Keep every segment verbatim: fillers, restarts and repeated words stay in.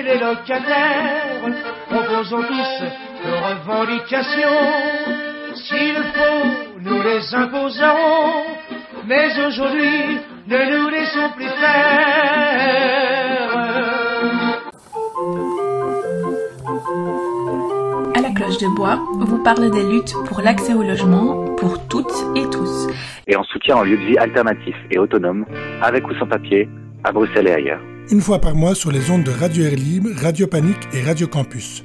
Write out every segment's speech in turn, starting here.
les locataires, proposons tous nos revendications. S'il faut, nous les imposerons, mais aujourd'hui, ne nous laissons plus faire. À la Cloche de Bois, vous parle des luttes pour l'accès au logement pour toutes et tous. Et en soutien en lieu de vie alternatif et autonome, avec ou sans papier, à Bruxelles et ailleurs. Une fois par mois sur les ondes de Radio Air Libre, Radio Panique et Radio Campus.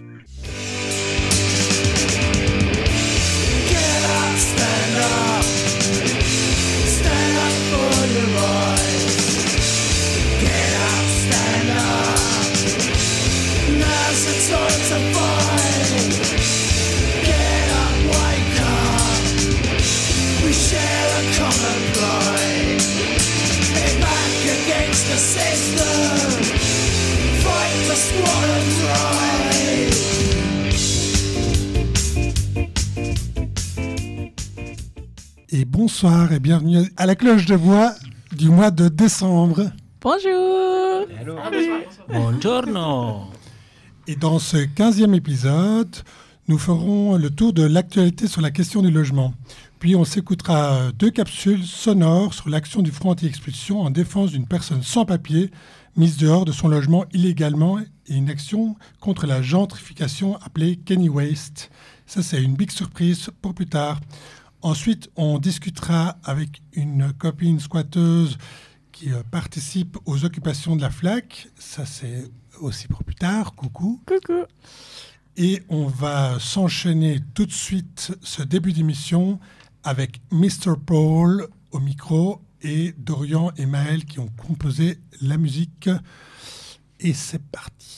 Et bonsoir et bienvenue à la Cloche de Bois du mois de décembre. Bonjour. Hello. Buongiorno. Et dans ce quinzième épisode, nous ferons le tour de l'actualité sur la question du logement. Puis on s'écoutera deux capsules sonores sur l'action du Front anti-expulsion en défense d'une personne sans papier mise dehors de son logement illégalement et une action contre la gentrification appelée Kenny Waste. Ça, c'est une big surprise pour plus tard. Ensuite, on discutera avec une copine squatteuse qui euh, participe aux occupations de la FLAC. Ça, c'est aussi pour plus tard. Coucou. Coucou. Et on va s'enchaîner tout de suite ce début d'émission avec mister Paul au micro et Dorian et Maël qui ont composé la musique. Et c'est parti.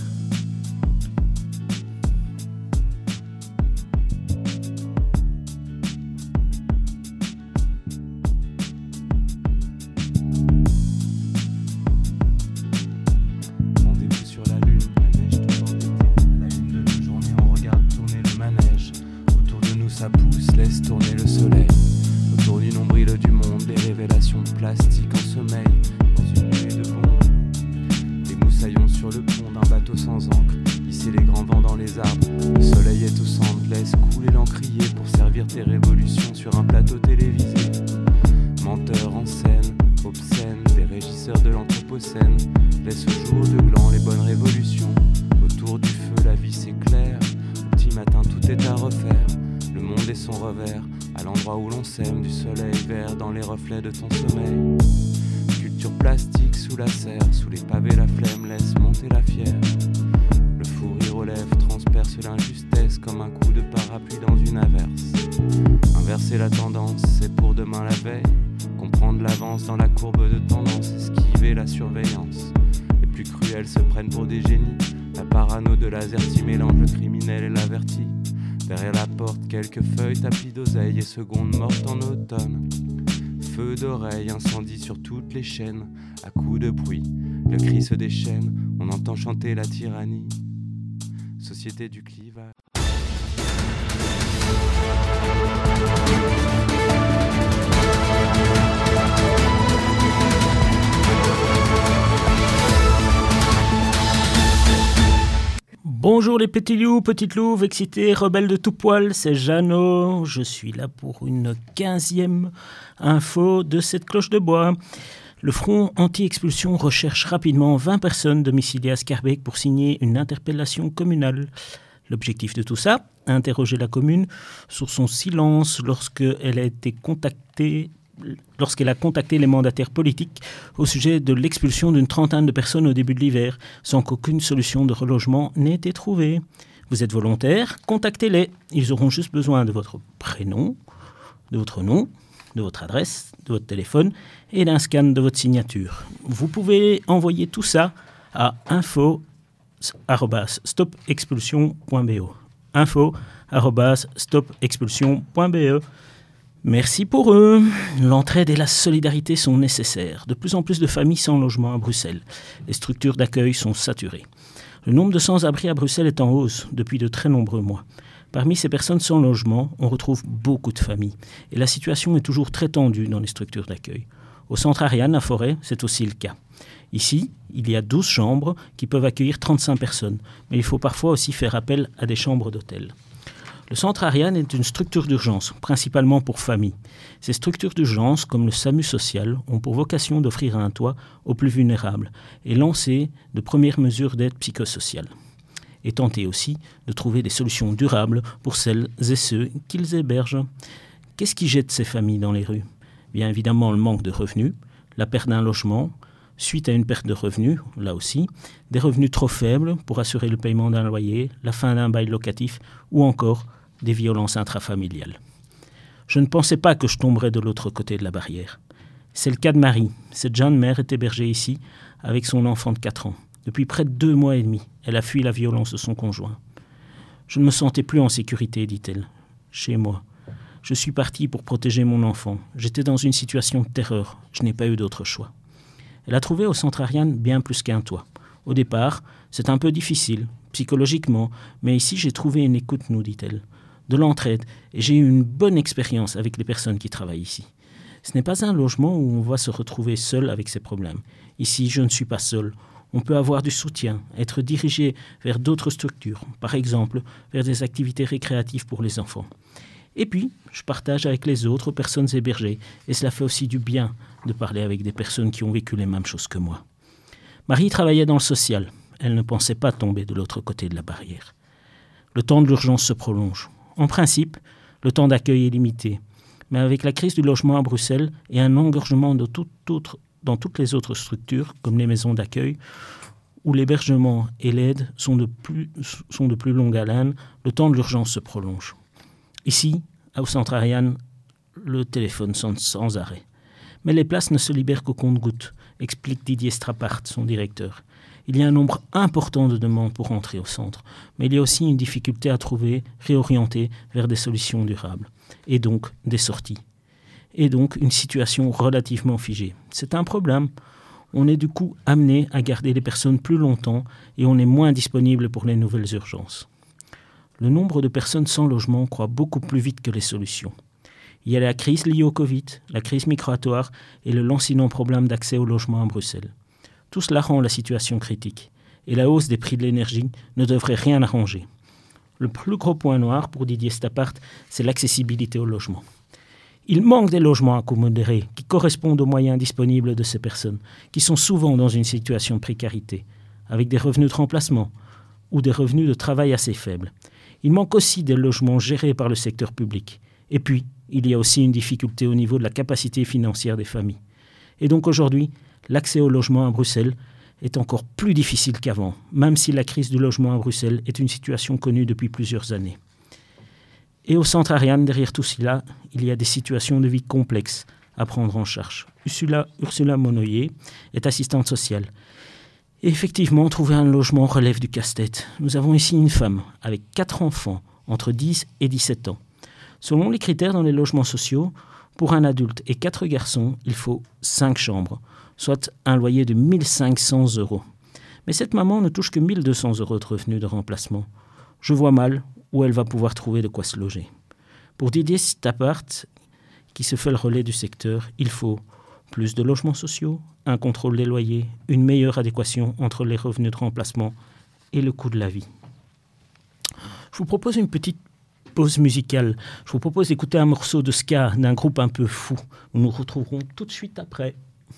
Rendez-vous sur la lune, la neige toujours d'été. La lune de la journée, on regarde tourner le manège. Autour de nous, ça pousse, laisse tourner le soleil. Autour du nombril du monde, les révélations de plastique en sommeil. Dans une nuée de bombes, des moussaillons sur le pont d'un bateau sans encre. Hisser les grands vents dans les arbres. Le soleil est au centre, laisse couler l'encrier pour servir tes révolutions sur un plateau télévisé. Menteurs en scène, obscènes, des régisseurs de l'anthropocène. Laisse au jour de gland les bonnes révolutions. Autour du feu, la vie s'éclaire. Au petit matin, tout est à refaire. Le monde et son revers, à l'endroit où l'on sème du soleil vert dans les reflets de ton sommeil. Sculpture plastique sous la serre, sous les pavés la flemme laisse monter la fière. Le fou rire aux lèvres transperce l'injustesse comme un coup de parapluie dans une averse. Inverser la tendance, c'est pour demain la veille. Comprendre l'avance dans la courbe de tendance, esquiver la surveillance. Les plus cruels se prennent pour des génies. La parano de l'azerty mélange le criminel et l'averti. Derrière la porte, quelques feuilles, tapis d'oseille et secondes mortes en automne. Feu d'oreille, incendie sur toutes les chaînes. À coups de bruit, le cri se déchaîne. On entend chanter la tyrannie. Société du clivage. Bonjour les petits loups, petites louves, excités, rebelles de tout poil, c'est Jeannot. Je suis là pour une quinzième info de cette cloche de bois. Le Front anti-expulsion recherche rapidement vingt personnes domiciliées à Schaerbeek pour signer une interpellation communale. L'objectif de tout ça, interroger la commune sur son silence lorsqu'elle a été contactée lorsqu'elle a contacté les mandataires politiques au sujet de l'expulsion d'une trentaine de personnes au début de l'hiver, sans qu'aucune solution de relogement n'ait été trouvée. Vous êtes volontaire, contactez-les. Ils auront juste besoin de votre prénom, de votre nom, de votre adresse, de votre téléphone et d'un scan de votre signature. Vous pouvez envoyer tout ça à info arobase stop expulsion point b e. info arobase stop expulsion point b e. Merci pour eux. L'entraide et la solidarité sont nécessaires. De plus en plus de familles sans logement à Bruxelles. Les structures d'accueil sont saturées. Le nombre de sans-abri à Bruxelles est en hausse depuis de très nombreux mois. Parmi ces personnes sans logement, on retrouve beaucoup de familles. Et la situation est toujours très tendue dans les structures d'accueil. Au centre Ariane, à Forêt, c'est aussi le cas. Ici, Il y a douze chambres qui peuvent accueillir trente-cinq personnes, mais il faut parfois aussi faire appel à des chambres d'hôtel. Le centre Ariane est une structure d'urgence, principalement pour familles. Ces structures d'urgence, comme le SAMU social, ont pour vocation d'offrir un toit aux plus vulnérables et lancer de premières mesures d'aide psychosociale. Et tenter aussi de trouver des solutions durables pour celles et ceux qu'ils hébergent. Qu'est-ce qui jette ces familles dans les rues ? Bien évidemment le manque de revenus, la perte d'un logement, suite à une perte de revenus, là aussi, des revenus trop faibles pour assurer le paiement d'un loyer, la fin d'un bail locatif ou encore des violences intrafamiliales. Je ne pensais pas que je tomberais de l'autre côté de la barrière. C'est le cas de Marie. Cette jeune mère est hébergée ici avec son enfant de quatre ans. Depuis près de deux mois et demi, elle a fui la violence de son conjoint. Je ne me sentais plus en sécurité, dit-elle. Chez moi. Je suis partie pour protéger mon enfant. J'étais dans une situation de terreur. Je n'ai pas eu d'autre choix. Elle a trouvé au centre Ariane bien plus qu'un toit. Au départ, c'est un peu difficile, psychologiquement, mais ici j'ai trouvé une écoute, nous dit-elle, de l'entraide, et j'ai eu une bonne expérience avec les personnes qui travaillent ici. Ce n'est pas un logement où on va se retrouver seul avec ses problèmes. Ici, je ne suis pas seul. On peut avoir du soutien, être dirigé vers d'autres structures, par exemple vers des activités récréatives pour les enfants. Et puis, je partage avec les autres personnes hébergées, et cela fait aussi du bien de parler avec des personnes qui ont vécu les mêmes choses que moi. Marie travaillait dans le social. Elle ne pensait pas tomber de l'autre côté de la barrière. Le temps de l'urgence se prolonge. En principe, le temps d'accueil est limité. Mais avec la crise du logement à Bruxelles et un engorgement de tout autre, dans toutes les autres structures, comme les maisons d'accueil, où l'hébergement et l'aide sont de plus, sont de plus longue haleine, le temps de l'urgence se prolonge. Ici, au centre Ariane, le téléphone sonne sans arrêt. Mais les places ne se libèrent qu'au compte-gouttes, explique Didier Strappart, son directeur. Il y a un nombre important de demandes pour entrer au centre, mais il y a aussi une difficulté à trouver, réorienter vers des solutions durables, et donc des sorties. Et donc une situation relativement figée. C'est un problème. On est du coup amené à garder les personnes plus longtemps et on est moins disponible pour les nouvelles urgences. Le nombre de personnes sans logement croît beaucoup plus vite que les solutions. Il y a la crise liée au Covid, la crise migratoire et le lancinant problème d'accès au logement à Bruxelles. Tout cela rend la situation critique. Et la hausse des prix de l'énergie ne devrait rien arranger. Le plus gros point noir pour Didier Strappart, c'est l'accessibilité au logement. Il manque des logements à coût modéré qui correspondent aux moyens disponibles de ces personnes, qui sont souvent dans une situation de précarité, avec des revenus de remplacement ou des revenus de travail assez faibles. Il manque aussi des logements gérés par le secteur public. Et puis, il y a aussi une difficulté au niveau de la capacité financière des familles. Et donc aujourd'hui, l'accès au logement à Bruxelles est encore plus difficile qu'avant, même si la crise du logement à Bruxelles est une situation connue depuis plusieurs années. Et au centre Ariane, derrière tout cela, il y a des situations de vie complexes à prendre en charge. Ursula, Ursula Monoyer est assistante sociale. Et effectivement, trouver un logement relève du casse-tête. Nous avons ici une femme avec quatre enfants, entre dix et dix-sept ans. Selon les critères dans les logements sociaux, pour un adulte et quatre garçons, il faut cinq chambres, soit un loyer de mille cinq cents euros. Mais cette maman ne touche que mille deux cents euros de revenus de remplacement. Je vois mal où elle va pouvoir trouver de quoi se loger. Pour Didier Strappart, qui se fait le relais du secteur, il faut plus de logements sociaux, un contrôle des loyers, une meilleure adéquation entre les revenus de remplacement et le coût de la vie. Je vous propose une petite pause musicale. Je vous propose d'écouter un morceau de ska d'un groupe un peu fou. Nous nous retrouverons tout de suite après.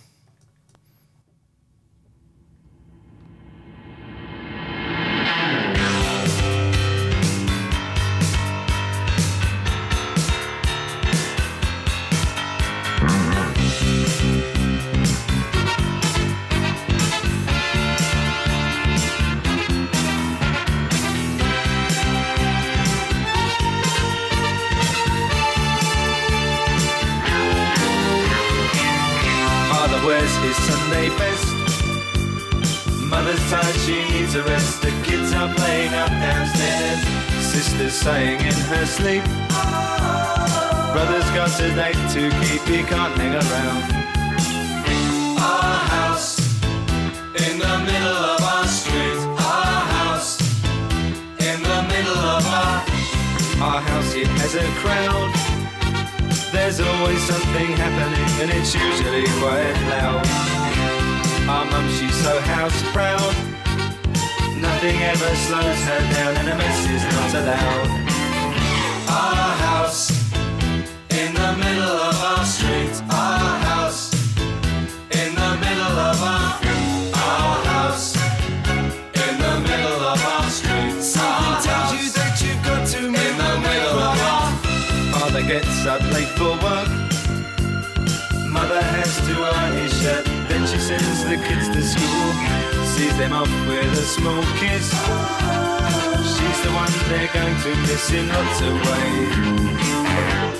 His Sunday best. Mother's tired, she needs a rest. The kids are playing up downstairs. Sister's sighing in her sleep. Brother's got a date to keep, he can't hang around. Our house in the middle of our street. Our house in the middle of our Our house, it has a crowd. There's always something happening and it's usually quite loud. Our mum, she's so house proud. Nothing ever slows her down, and a mess is not allowed. Our house in the middle of our street. Our house in the middle of our our house in the middle of our street. Something tells you that you've got to move in the middle of our. Father gets up late for work. Mother has to iron his shirt. Then she sends the kids to school. Sees them off with a small kiss. She's the one they're going to miss in lots of ways.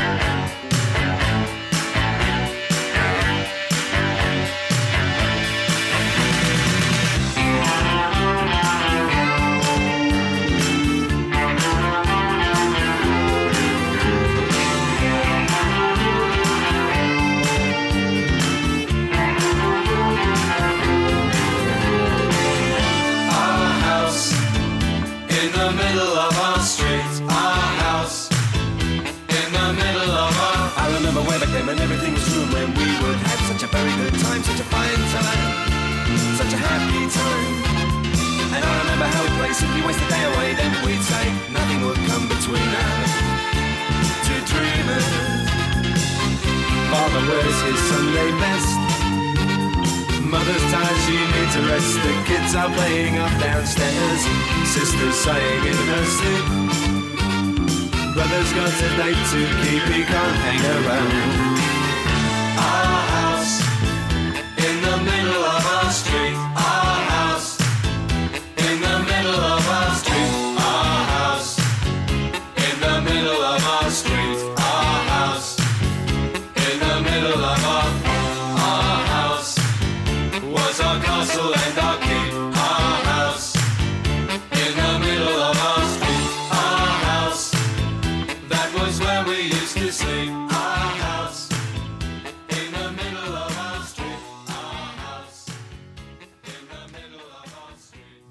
And everything was room when we would have such a very good time, such a fine time, such a happy time. And I remember how we'd play, simply waste the day away. Then we'd say nothing would come between us, two dreamers. Father wears his Sunday best. Mother's tired, she needs a rest. The kids are playing up downstairs. Sister's sighing in her sleep. Brother's got a date to keep, he can't hang around. Our house in the middle of our street. Our house in the middle of our street. Our house in the middle of our street. Our house in the middle of our our house was our castle and our keep. Our house in the middle of our street. Our house, that was where we used to sleep. Our house in the middle of our street. Our house in the middle of our street.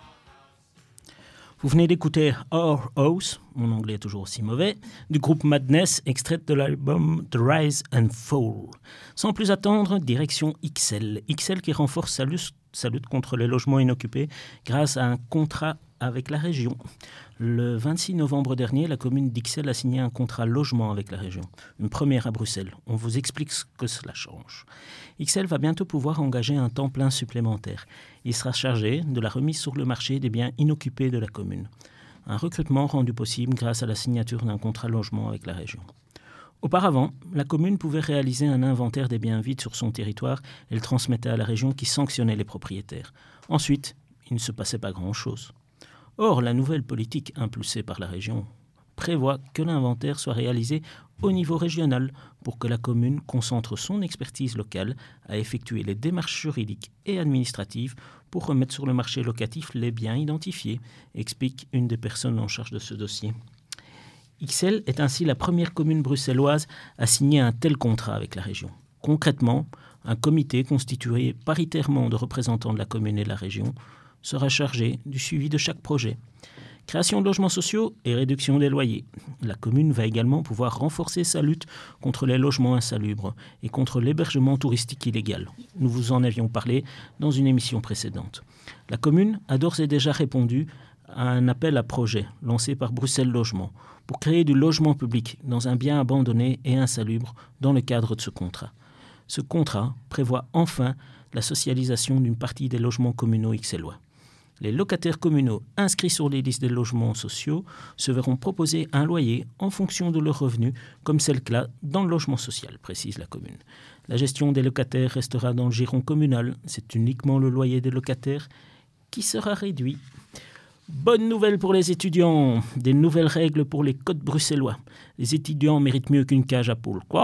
Vous venez d'écouter Our House, mon anglais est toujours aussi mauvais, du groupe Madness, extrait de l'album The Rise and Fall. Sans plus attendre, direction X L. X L qui renforce sa lutte, sa lutte contre les logements inoccupés grâce à un contrat avec la région. Le vingt-six novembre dernier, la commune d'Ixelles a signé un contrat logement avec la région. Une première à Bruxelles. On vous explique ce que cela change. Ixelles va bientôt pouvoir engager un temps plein supplémentaire. Il sera chargé de la remise sur le marché des biens inoccupés de la commune. Un recrutement rendu possible grâce à la signature d'un contrat logement avec la région. Auparavant, la commune pouvait réaliser un inventaire des biens vides sur son territoire et le transmettait à la région qui sanctionnait les propriétaires. Ensuite, il ne se passait pas grand-chose. Or, la nouvelle politique impulsée par la région prévoit que l'inventaire soit réalisé au niveau régional pour que la commune concentre son expertise locale à effectuer les démarches juridiques et administratives pour remettre sur le marché locatif les biens identifiés, explique une des personnes en charge de ce dossier. Ixelles est ainsi la première commune bruxelloise à signer un tel contrat avec la région. Concrètement, un comité constitué paritairement de représentants de la commune et de la région sera chargé du suivi de chaque projet. Création de logements sociaux et réduction des loyers. La commune va également pouvoir renforcer sa lutte contre les logements insalubres et contre l'hébergement touristique illégal. Nous vous en avions parlé dans une émission précédente. La commune a d'ores et déjà répondu à un appel à projet lancé par Bruxelles Logement pour créer du logement public dans un bien abandonné et insalubre dans le cadre de ce contrat. Ce contrat prévoit enfin la socialisation d'une partie des logements communaux ixellois. Les locataires communaux inscrits sur les listes des logements sociaux se verront proposer un loyer en fonction de leurs revenus, comme c'est le cas dans le logement social, précise la commune. La gestion des locataires restera dans le giron communal. C'est uniquement le loyer des locataires qui sera réduit. Bonne nouvelle pour les étudiants. Des nouvelles règles pour les codes bruxellois. Les étudiants méritent mieux qu'une cage à poules. Quoi ?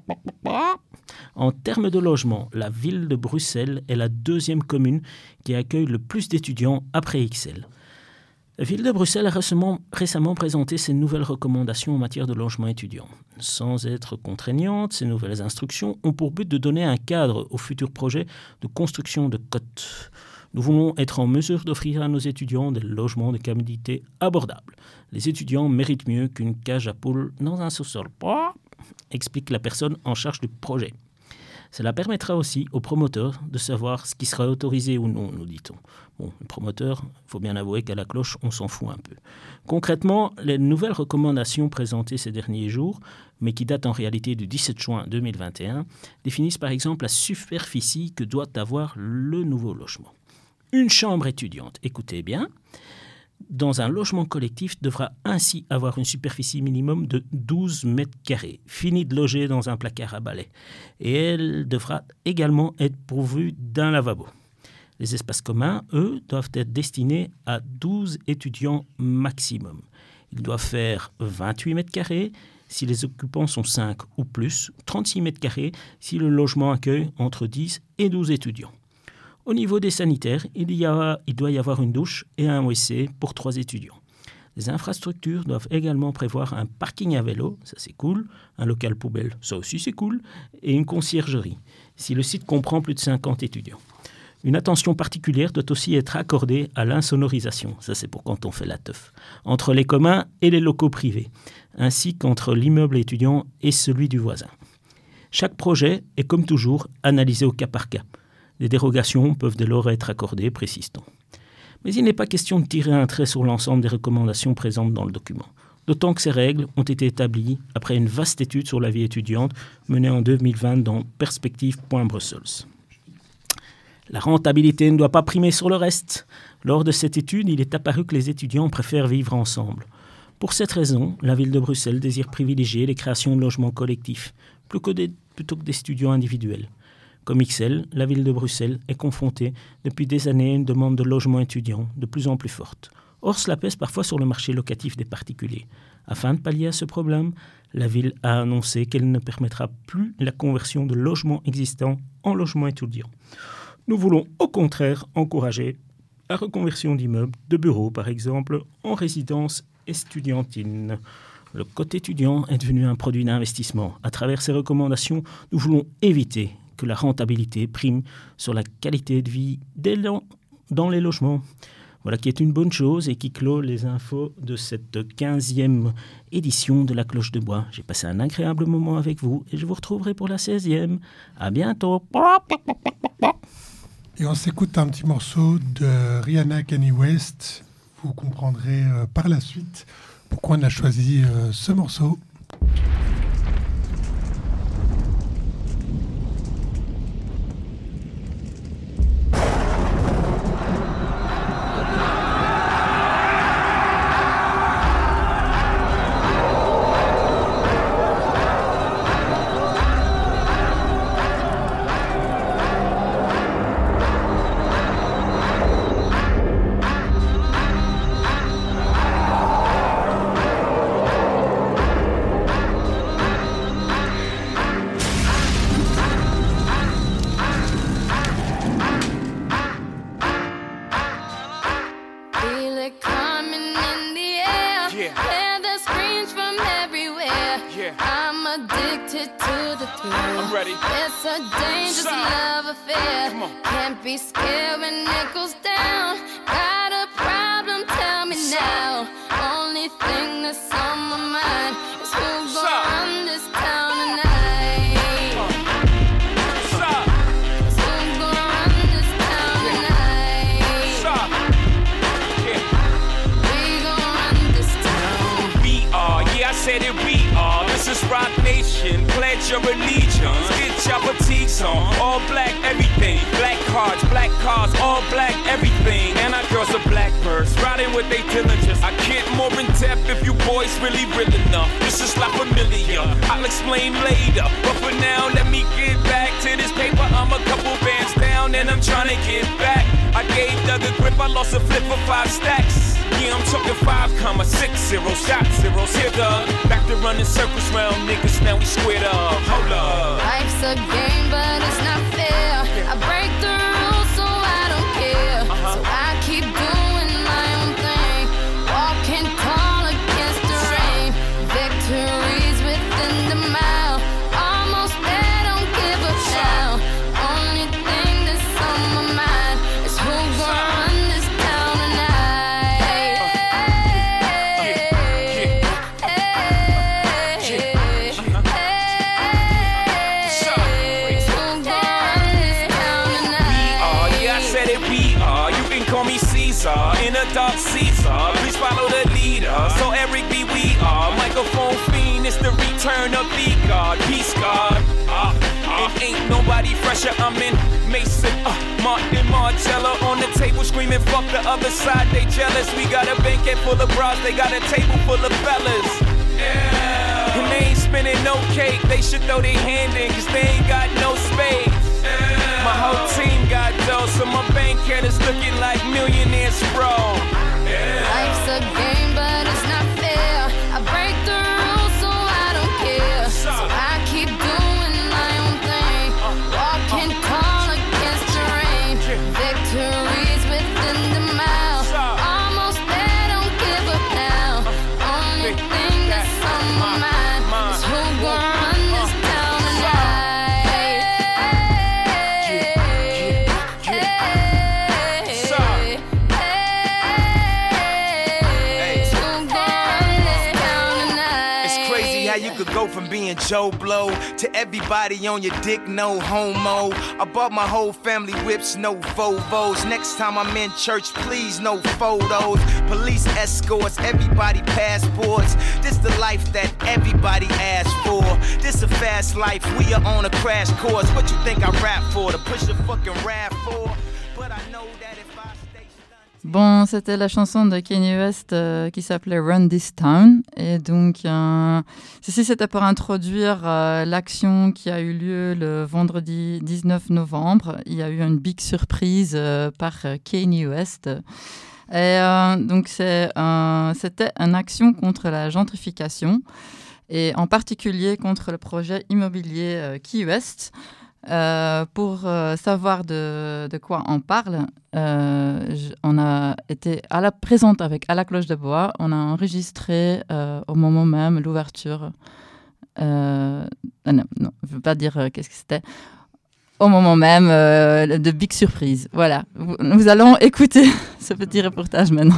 En termes de logement, la ville de Bruxelles est la deuxième commune qui accueille le plus d'étudiants après Ixelles. La ville de Bruxelles a récemment, récemment présenté ses nouvelles recommandations en matière de logement étudiant. Sans être contraignantes, ces nouvelles instructions ont pour but de donner un cadre aux futurs projets de construction de cotes. Nous voulons être en mesure d'offrir à nos étudiants des logements de qualité abordables. Les étudiants méritent mieux qu'une cage à poules dans un sous-sol, explique la personne en charge du projet. Cela permettra aussi aux promoteurs de savoir ce qui sera autorisé ou non, nous dit-on. Bon, le promoteur, il faut bien avouer qu'à la cloche, on s'en fout un peu. Concrètement, les nouvelles recommandations présentées ces derniers jours, mais qui datent en réalité du dix-sept juin deux mille vingt et un, définissent par exemple la superficie que doit avoir le nouveau logement. Une chambre étudiante, écoutez bien, dans un logement collectif devra ainsi avoir une superficie minimum de douze mètres carrés, finie de loger dans un placard à balai. Et elle devra également être pourvue d'un lavabo. Les espaces communs, eux, doivent être destinés à douze étudiants maximum. Ils doivent faire vingt-huit mètres carrés si les occupants sont cinq ou plus, trente-six mètres carrés si le logement accueille entre dix et douze étudiants. Au niveau des sanitaires, il, y a, il doit y avoir une douche et un W C pour trois étudiants. Les infrastructures doivent également prévoir un parking à vélo, ça c'est cool, un local poubelle, ça aussi c'est cool, et une conciergerie, si le site comprend plus de cinquante étudiants. Une attention particulière doit aussi être accordée à l'insonorisation, ça c'est pour quand on fait la teuf, entre les communs et les locaux privés, ainsi qu'entre l'immeuble étudiant et celui du voisin. Chaque projet est comme toujours analysé au cas par cas. Des dérogations peuvent dès lors être accordées, précise-t-on. Mais il n'est pas question de tirer un trait sur l'ensemble des recommandations présentes dans le document, d'autant que ces règles ont été établies après une vaste étude sur la vie étudiante menée en deux mille vingt dans Perspective point Brussels. La rentabilité ne doit pas primer sur le reste. Lors de cette étude, il est apparu que les étudiants préfèrent vivre ensemble. Pour cette raison, la ville de Bruxelles désire privilégier les créations de logements collectifs plutôt que des, plutôt que des studios individuels. Comme X L, la ville de Bruxelles est confrontée depuis des années à une demande de logement étudiant de plus en plus forte. Or, cela pèse parfois sur le marché locatif des particuliers. Afin de pallier à ce problème, la ville a annoncé qu'elle ne permettra plus la conversion de logements existants en logements étudiants. Nous voulons au contraire encourager la reconversion d'immeubles, de bureaux par exemple, en résidence estudiantine. Le côté étudiant est devenu un produit d'investissement. À travers ces recommandations, nous voulons éviter que la rentabilité prime sur la qualité de vie des lo- dans les logements. Voilà qui est une bonne chose et qui clôt les infos de cette quinzième édition de la Cloche de Bois. J'ai passé un agréable moment avec vous et je vous retrouverai pour la seizième. À bientôt. Et on s'écoute un petit morceau de Rihanna Kanye West. Vous comprendrez euh, par la suite pourquoi on a choisi euh, ce morceau. It's a dangerous love affair. Can't be scared when it goes down. Got a problem? Tell me now. Only thing that's on my mind is who's gonna run this town tonight. Is who's gonna run this town tonight? We gonna run this town. We are, yeah, I said it. We are. This is Rock Nation. Pledge your allegiance. Get your fatigues on. All black, everything. Black cards, black cars, all black, everything. And our girls are blackbirds, riding with they diligence. I get more in depth if you boys really real enough. This is La Familia. I'll explain later. But for now, let me get back to this paper. I'm a couple bands down and I'm trying to get back. I gave Doug a grip, I lost a flip for five stacks. Yeah, I'm talking five comma six zero, shot zeros. Here, Doug. Back to running circles round niggas, now we squared up. Hold up. Life's a game, but it's not fair. I break the rules, so I don't care. So I keep doing my own thing, walking tall against the rain. Victories within the mile, almost there, don't give up now. Only thing that's on my mind is who's gonna run this town tonight. Hey, hey, hey, hey. a dark Caesar. Please follow the leader. So Eric B, we are microphone fiend. It's the return of the God, peace God. Uh, uh, it ain't nobody fresher. I'm in Mason, uh, Martin Marcella on the table screaming, fuck the other side. They jealous. We got a banquet full of bras. They got a table full of fellas. Yeah. And they ain't spinning no cake. They should throw their hand in, cause they ain't got no space. Yeah. My whole team got dough, so my bank account is looking like millionaires, bro. Yeah. Life's a game, but it's not fair. I break the rules, so I don't care. So I keep doing my own thing. Walking tall against the rain. Victories within the mile. Almost there, don't give up now. Only thing that's on my mind is who gon' run this town tonight. It's crazy how you could go from being Joe Blow to everybody on your dick, no homo. I bought my whole family whips, no Volvos. Next time I'm in church, please, no photos. Police escorts, everybody passports. This the life that everybody asks for. This a fast life, we are on a crash course. What you think I rap for? To push a fucking rap for? But I know that if I stay stunned... Bon, c'était la chanson de Kanye West euh, qui s'appelait Run This Town. Et donc, euh, ceci c'était pour introduire euh, l'action qui a eu lieu le vendredi dix-neuf novembre. Il y a eu une big surprise euh, par euh, Kanye West. Et euh, donc, c'est, euh, c'était une action contre la gentrification et en particulier contre le projet immobilier euh, Key West. Euh, pour euh, savoir de, de quoi on parle, euh, je, on a été à la présente avec À la cloche de bois. On a enregistré euh, au moment même l'ouverture. Euh, non, non, je ne veux pas dire euh, qu'est-ce que c'était. Au moment même euh, de Big Surprise. Voilà. Nous allons écouter ce petit reportage maintenant.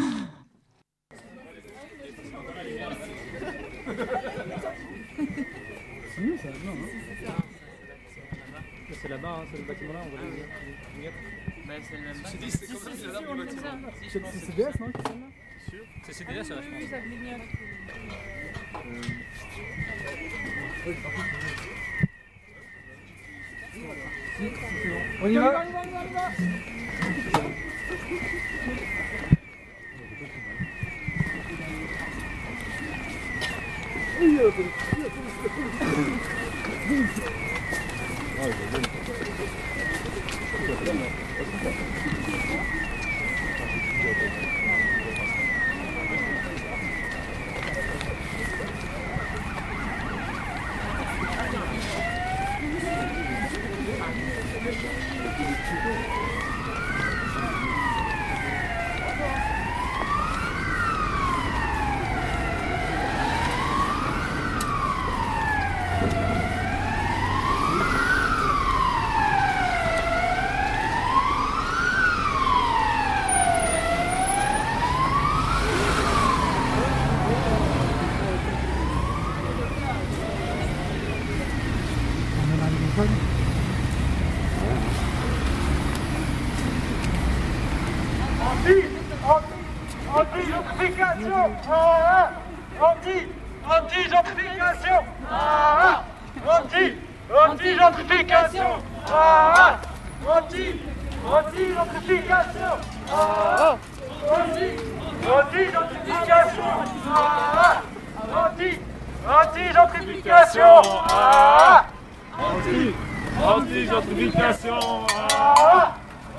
C'est là-bas, hein, c'est le bâtiment là, on va les mettre. Bah, c'est le même bâtiment. C'est comme ça, c'est là du bâtiment. C'est C D S, non? C'est C D S, là, je pense. Oui, ça venait bien. On y va? On y va, on y va, on y va. Anti-gentrification, ah, anti, anti-gentrification, ah, anti, anti-gentrification, ah, anti, anti-gentrification, ah, anti, anti-gentrification, ah, anti, anti-gentrification, ah, anti, anti-gentrification, ah.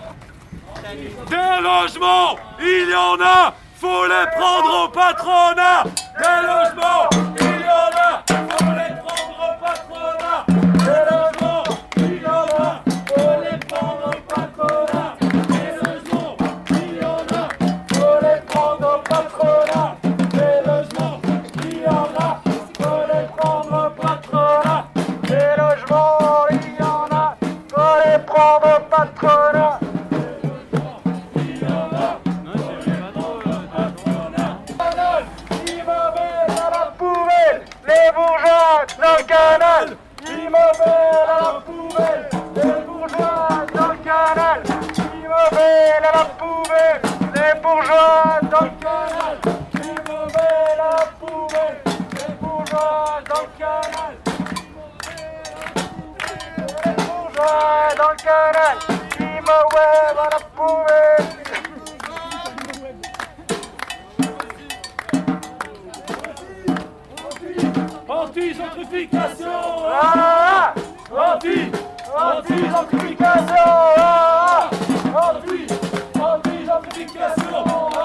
Des logements, il y en a, faut les prendre au patronat. Des logements, il y en a, faut les prendre au patronat. Des logements, il y en a, faut les prendre au patronat. Des logements, il y en a, faut les prendre au patronat. Des logements, il y en a, faut les prendre au patronat. Des logements, il y en a, faut les prendre au patronat. bourgeois dans le canal qui me met la poubelle. Les bourgeois dans le canal. Les bourgeois dans le canal qui me web à la poubelle. Anti-gentrification. Ah, Anti anti-gentrification. Ah, Anti Anti-gentrification.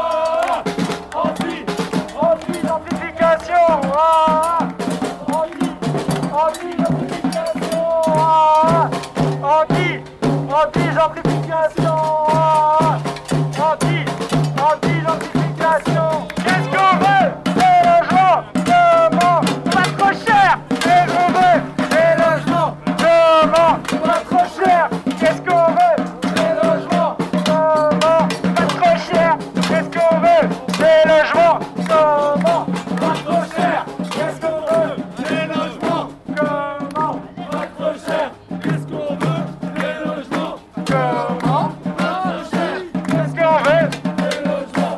Anti anti-gentrification. Ah, anti anti-gentrification. Ah, anti anti-gentrification. Ah, anti anti-gentrification. Qu'est-ce qu'on veut? Des logements demain pas trop cher. Et on veut des logements demain pas trop cher. Qu'est-ce qu'on veut? Des logements demain pas trop cher. Qu'est-ce qu'on veut? Des logements demain pas trop cher. Qu'est-ce qu'on veut? Des logements demain pas trop cher. Qu'est-ce qu'on veut? Des logements. Demain pas trop cher. Qu'est-ce qu'on veut? Des logements.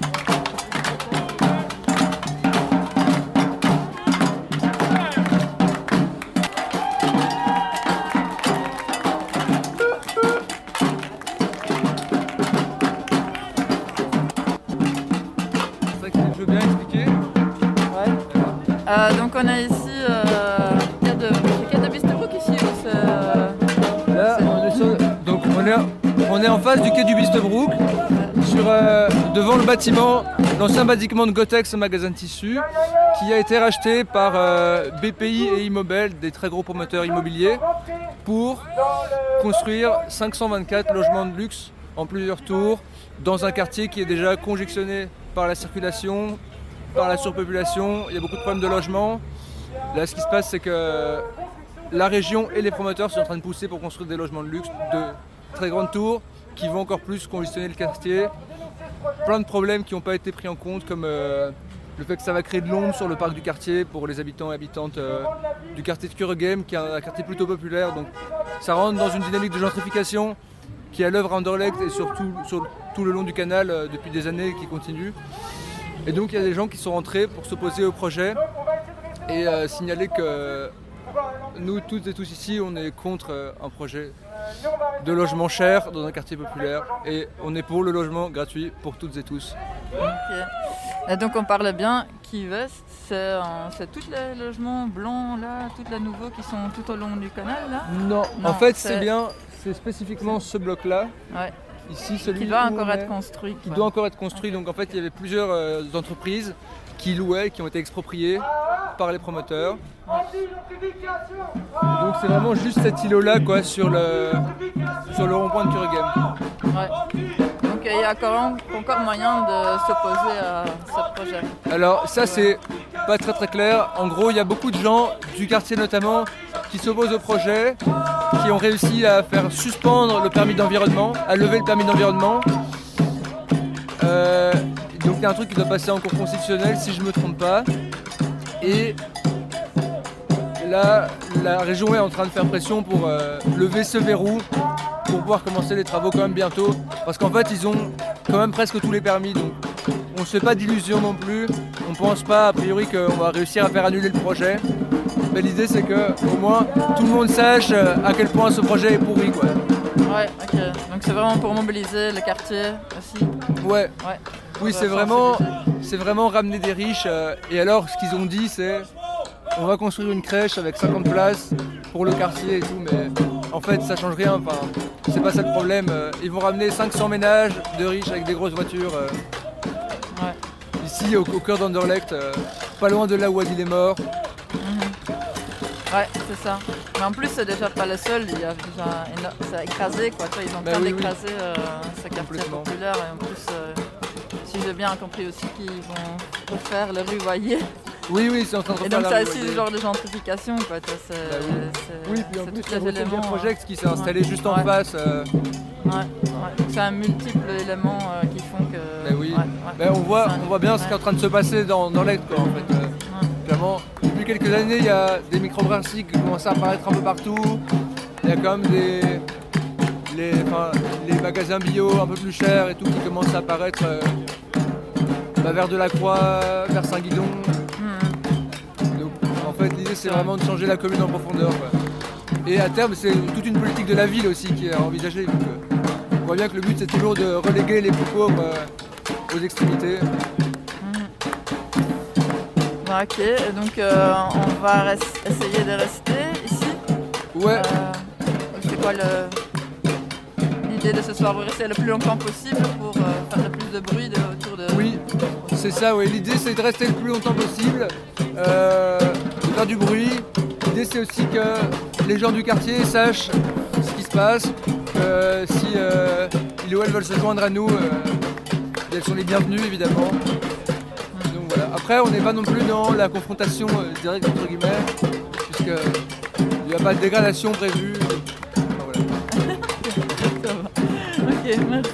Je veux bien expliquer. Ouais. Euh, donc on a ici euh, quai de, quai de Bistebrook ici où c'est, euh, Là, c'est- on est, sur- donc, on, est, on est en face du quai du Bistebrook, sur, euh, devant le bâtiment, l'ancien bâtiment de Gotex, magasin de tissus, qui a été racheté par euh, B P I et Immobel, des très gros promoteurs immobiliers, pour construire cinq cent vingt-quatre logements de luxe en plusieurs tours, dans un quartier qui est déjà congestionné par la circulation, par la surpopulation. Il y a beaucoup de problèmes de logement. Là, ce qui se passe, c'est que la région et les promoteurs sont en train de pousser pour construire des logements de luxe de très grandes tours qui vont encore plus congestionner le quartier. Plein de problèmes qui n'ont pas été pris en compte, comme euh, le fait que ça va créer de l'ombre sur le parc du quartier pour les habitants et habitantes euh, du quartier de Kuregem, qui est un quartier plutôt populaire. Donc ça rentre dans une dynamique de gentrification qui est à l'œuvre à Anderlecht et surtout sur tout le long du canal euh, depuis des années et qui continue. Et donc il y a des gens qui sont rentrés pour s'opposer au projet et euh, signaler que nous, toutes et tous ici, on est contre euh, un projet de logement cher dans un quartier populaire et on est pour le logement gratuit pour toutes et tous. Ok. Et donc on parle bien Key West, c'est, euh, c'est tous les logements blancs là, tous les nouveaux qui sont tout au long du canal là? Non, en fait c'est bien, c'est spécifiquement ce bloc-là. Ouais. Ici, celui Qui doit où encore on être est, construit. Qui quoi. doit encore être construit. Donc en fait, il y avait plusieurs euh, entreprises qui louaient, qui ont été expropriées par les promoteurs. Donc c'est vraiment juste cet îlot-là, quoi, sur le sur le rond-point de Kuregem. Ouais. Donc il y a encore, encore moyen de s'opposer à ce projet. Alors ça, c'est pas très très clair. En gros, il y a beaucoup de gens du quartier notamment qui s'opposent au projet, qui ont réussi à faire suspendre le permis d'environnement, à lever le permis d'environnement. Euh, donc il y a un truc qui doit passer en cour constitutionnelle si je me trompe pas. Et là, la région est en train de faire pression pour euh, lever ce verrou, pour pouvoir commencer les travaux quand même bientôt. Parce qu'en fait, ils ont quand même presque tous les permis. Donc on ne se fait pas d'illusions non plus. On ne pense pas a priori qu'on va réussir à faire annuler le projet. Mais l'idée, c'est que au moins tout le monde sache à quel point ce projet est pourri, quoi. Ouais, ok. Donc c'est vraiment pour mobiliser le quartier aussi. Ouais. Ouais. Oui, c'est vraiment, c'est vraiment ramener des riches. euh, et alors, ce qu'ils ont dit, c'est on va construire une crèche avec cinquante places pour le quartier et tout. Mais en fait, ça change rien. Enfin, c'est pas ça le problème. euh, Ils vont ramener cinq cents ménages de riches avec des grosses voitures. euh, Ouais. Ici, au, au cœur d'Anderlecht, euh, pas loin de là où Adil est mort. Ouais, c'est ça. Mais en plus, c'est déjà pas le seul. Il y a déjà éno- ça a écrasé, quoi. Tu vois, ils ont Bah plein oui, oui. d'écraser euh, ce quartier populaire. Et en plus, euh, si j'ai bien compris aussi qu'ils vont refaire le rue Voyer. Oui, oui, c'est en train de Et refaire donc, la c'est rue aussi Voyer. le genre de gentrification, quoi. Tu vois, c'est, Bah oui. c'est- Oui, puis en c'est plus, tous il y a les Bruxelles éléments. Project qui s'est ouais. installé juste en Ouais. face. euh, Ouais, ouais. Donc, c'est un multiple éléments euh, qui font que. Ben oui. Ouais, ouais. Ben on, voit, C'est un- on voit bien ce qui est en train de se passer dans, dans l'Est, quoi, en fait. Euh, clairement, depuis quelques années, il y a des microbrasseries qui commencent à apparaître un peu partout. Il y a quand même des... les, enfin, les magasins bio un peu plus chers et tout qui commencent à apparaître euh, bah, vers Delacroix, vers Saint-Guidon. Mmh. Donc, en fait, l'idée c'est vraiment de changer la commune en profondeur, quoi. Et à terme, c'est toute une politique de la ville aussi qui est envisagée. Donc, euh, on voit bien que le but c'est toujours de reléguer les plus pauvres euh, aux extrémités. Bon, ok, et donc euh, on va res- essayer de rester ici. Ouais. Euh, c'est quoi le... l'idée de ce soir? Vous restez le plus longtemps possible pour euh, faire le plus de bruit de, autour de... Oui, c'est ça, oui. L'idée c'est de rester le plus longtemps possible, euh, de faire du bruit. L'idée c'est aussi que les gens du quartier sachent ce qui se passe, que si euh, ils ou elles veulent se joindre à nous, euh, elles sont les bienvenues évidemment. Donc voilà. Après on n'est pas non plus dans la confrontation euh, directe entre guillemets, puisqu'il n'y a pas de dégradation prévue. Enfin, voilà. Ça va. Ok, merci.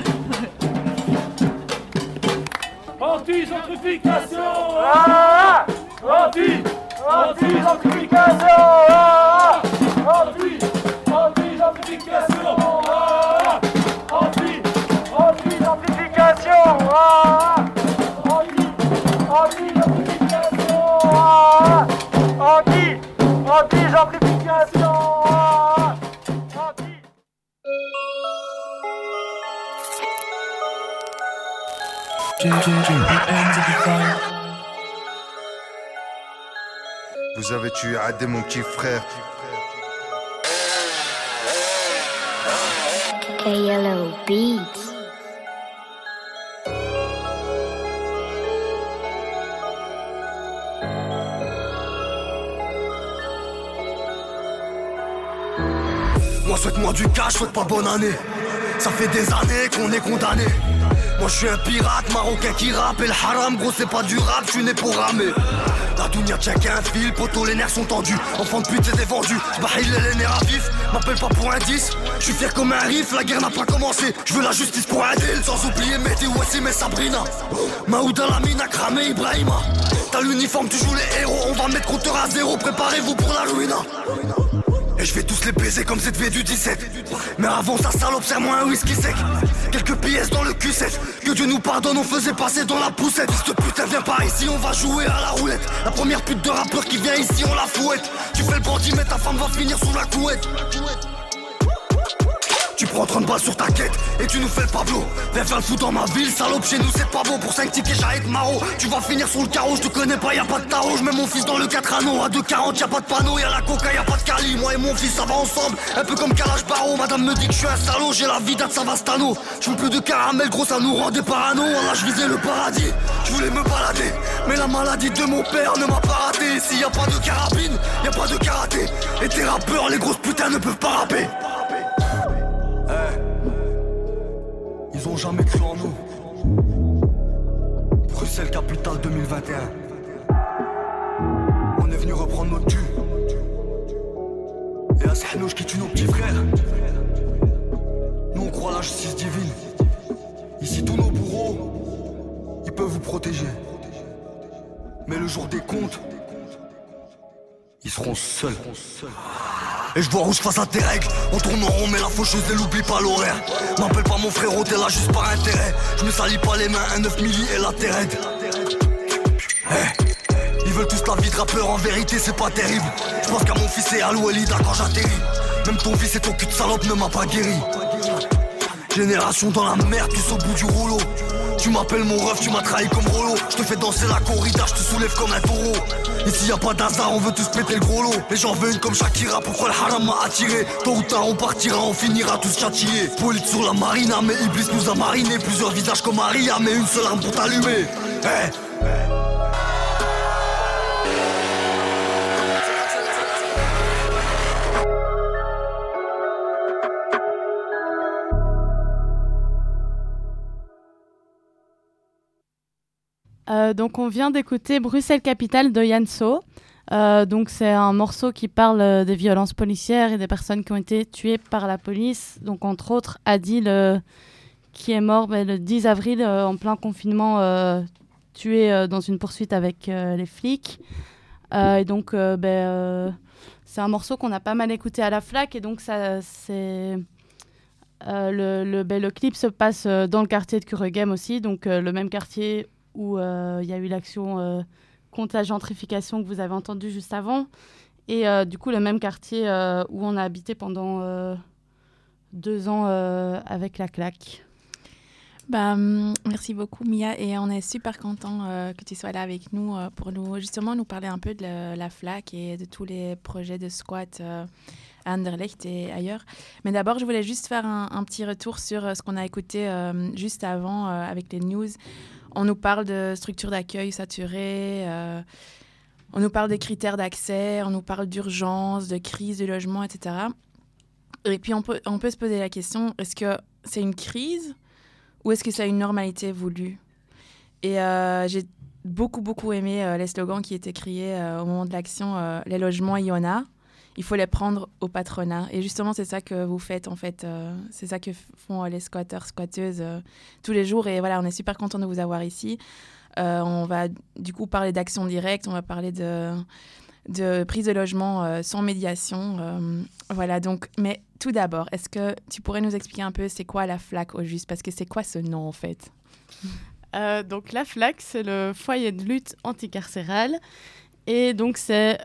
Anti-gentrification ah Anti Anti-gentrification ah Anti Anti-gentrification ah Anti Anti-gentrification ah Anti Anti-gentrification ah Anti Anti-gentrification ah Anti Vous avez tué Adé, mon petit frère. K L O Beats. Moi souhaite-moi du cash, souhaite pas bonne année. Ça fait des années qu'on est condamné. Moi je suis un pirate marocain qui rappe. Et le haram gros c'est pas du rap, je suis né pour ramer. La dounia tient qu'un fil, poteau les nerfs sont tendus. Enfant de pute c'est défendu, j'bahil les nerfs à vif. M'appelle pas pour un dix, je suis fier comme un riff. La guerre n'a pas commencé, je veux la justice pour un deal. Sans oublier Mehdi, Wassim et Sabrina. Maouda Lamine a cramé Ibrahima. T'as l'uniforme, tu joues les héros. On va mettre compteur à zéro, préparez-vous pour la ruina. Et je vais tous les baiser comme cette V du dix-sept. Mais avant ça salope, serre-moi un whisky sec. Quelques pièces dans le cul sec. Que Dieu nous pardonne, on faisait passer dans la poussette. Fils de putain, viens par ici, on va jouer à la roulette. La première pute de rappeur qui vient ici, on la fouette. Tu fais le bandit, mais ta femme va finir sous la couette. Tu prends trente balles sur ta quête et tu nous fais le Pablo. Viens faire le fou dans ma ville, salope, chez nous c'est pas beau. Pour cinq tickets j'arrête Maro. Tu vas finir sur le carreau, je te connais pas, y'a pas de tarot. Je mets mon fils dans le quatre anneaux. À deux quarante y'a pas de panneau, y'a la coca, y'a pas de cali. Moi et mon fils ça va ensemble, un peu comme Kalash Baro. Madame me dit que je suis un salaud, j'ai la vie d'Ad Savastano. Je veux plus de caramel, gros ça nous rend des parano. Là je visais le paradis, je voulais me balader. Mais la maladie de mon père ne m'a pas raté. S'il y a pas de carabine, y'a pas de karaté. Et tes rappeurs, les grosses putains ne peuvent pas rapper. Hey. Ils ont jamais cru en nous. Bruxelles, capitale deux mille vingt et un. On est venu reprendre notre dû. Et à Sahnouch qui tue nos petits frères. Nous on croit à la justice divine. Ici tous nos bourreaux, ils peuvent vous protéger. Mais le jour des comptes, ils seront seuls. Et je vois rouge face à tes règles. On tourne en rond mais la faucheuse elle oublie pas l'horaire. M'appelle pas mon frérot, t'es là juste par intérêt. Je me salis pas les mains, un neuf milli et la terraide. Hey. Ils veulent tous la vie de rappeur, en vérité c'est pas terrible. Je pense qu'à mon fils et à l'Ouelida quand j'atterris. Même ton fils et ton cul de salope ne m'a pas guéri. Génération dans la merde, tous au bout du rouleau. Tu m'appelles mon ref, tu m'as trahi comme Rollo. Je te fais danser la corrida, je te soulève comme un taureau. Ici y a pas d'hasard, on veut tous péter le gros lot. Les gens veulent une comme Shakira, pourquoi le haram m'a attiré? Tôt ou tard on partira, on finira tous châtiés. Polite sur la marina, mais Iblis nous a marinés. Plusieurs visages comme Maria, mais une seule arme pour t'allumer. Hey. Euh, donc on vient d'écouter Bruxelles Capitale de Yanso. Euh, donc c'est un morceau qui parle euh, des violences policières et des personnes qui ont été tuées par la police. Donc entre autres Adil euh, qui est mort ben, le dix avril euh, en plein confinement, euh, tué euh, dans une poursuite avec euh, les flics. Euh, et donc euh, ben, euh, c'est un morceau qu'on a pas mal écouté à la FLAC et donc ça c'est euh, le, le, ben, le clip se passe euh, dans le quartier de Kuregem aussi, donc euh, le même quartier où il euh, y a eu l'action euh, contre la gentrification que vous avez entendue juste avant. Et euh, du coup, le même quartier euh, où on a habité pendant euh, deux ans euh, avec la claque. Bah, merci beaucoup Mia et on est super content euh, que tu sois là avec nous euh, pour nous justement nous parler un peu de la, la FLAC et de tous les projets de squat euh, à Anderlecht et ailleurs. Mais d'abord, je voulais juste faire un, un petit retour sur euh, ce qu'on a écouté euh, juste avant euh, avec les news. On nous parle de structures d'accueil saturées, euh, on nous parle des critères d'accès, on nous parle d'urgence, de crise du logement, et cetera. Et puis on peut, on peut se poser la question, est-ce que c'est une crise ? Ou est-ce que c'est une normalité voulue ? Et euh, j'ai beaucoup, beaucoup aimé euh, les slogans qui étaient criés euh, au moment de l'action. Euh, les logements, il y en a. Il faut les prendre au patronat. Et justement, c'est ça que vous faites, en fait. Euh, c'est ça que font euh, les squatteurs, squatteuses euh, tous les jours. Et voilà, on est super content de vous avoir ici. Euh, on va du coup parler d'action directe. On va parler de, de prise de logement euh, sans médiation. Euh, voilà, donc... Mais tout d'abord, est-ce que tu pourrais nous expliquer un peu c'est quoi la FLAC au juste ? Parce que c'est quoi ce nom en fait ? euh, Donc la FLAC, c'est le foyer de lutte anticarcérale. Et donc c'est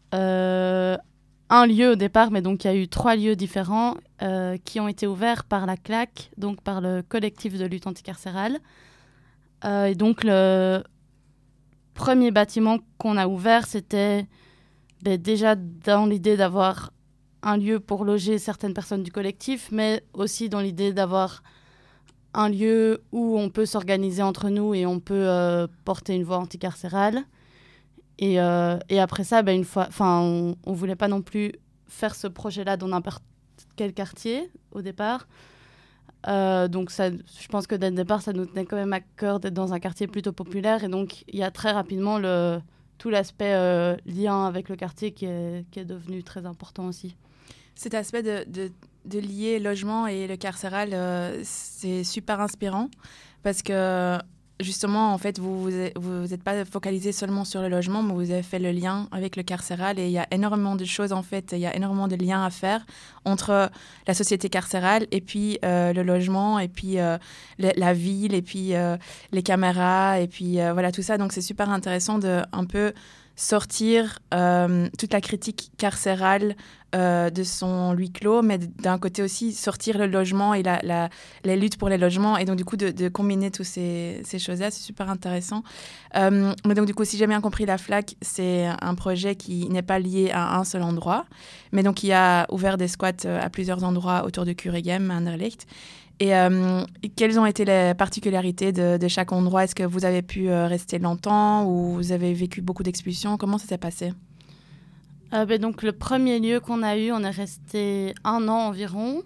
euh, un lieu au départ, mais donc il y a eu trois lieux différents euh, qui ont été ouverts par la C L A C, donc par le collectif de lutte anticarcérale. Euh, et donc le premier bâtiment qu'on a ouvert, c'était ben, déjà dans l'idée d'avoir un lieu pour loger certaines personnes du collectif, mais aussi dans l'idée d'avoir un lieu où on peut s'organiser entre nous et on peut euh, porter une voix anticarcérale. Et, euh, et après ça, ben, une fois, on ne voulait pas non plus faire ce projet-là dans n'importe quel quartier au départ. Euh, donc ça, je pense que dès le départ, ça nous tenait quand même à cœur d'être dans un quartier plutôt populaire. Et donc, il y a très rapidement le, tout l'aspect euh, lien avec le quartier qui est, qui est devenu très important aussi. Cet aspect de, de, de lier logement et le carcéral, euh, c'est super inspirant parce que justement, en fait, vous vous n'êtes pas focalisé seulement sur le logement, mais vous avez fait le lien avec le carcéral et il y a énormément de choses, en fait, il y a énormément de liens à faire entre la société carcérale et puis euh, le logement et puis euh, le, la ville et puis euh, les caméras et puis euh, voilà tout ça. Donc, c'est super intéressant de un peu sortir euh, toute la critique carcérale euh, de son huis clos, mais d'un côté aussi sortir le logement et la, la, les luttes pour les logements, et donc du coup de, de combiner toutes ces, ces choses-là, c'est super intéressant. Euh, mais donc du coup, si j'ai bien compris, la FLAC, c'est un projet qui n'est pas lié à un seul endroit, mais donc qui a ouvert des squats à plusieurs endroits autour de Kuregem, à Anderlecht. Et euh, quelles ont été les particularités de, de chaque endroit ? Est-ce que vous avez pu euh, rester longtemps ou vous avez vécu beaucoup d'expulsions ? Comment ça s'est passé ? euh, ben donc, le premier lieu qu'on a eu, on est resté un an environ.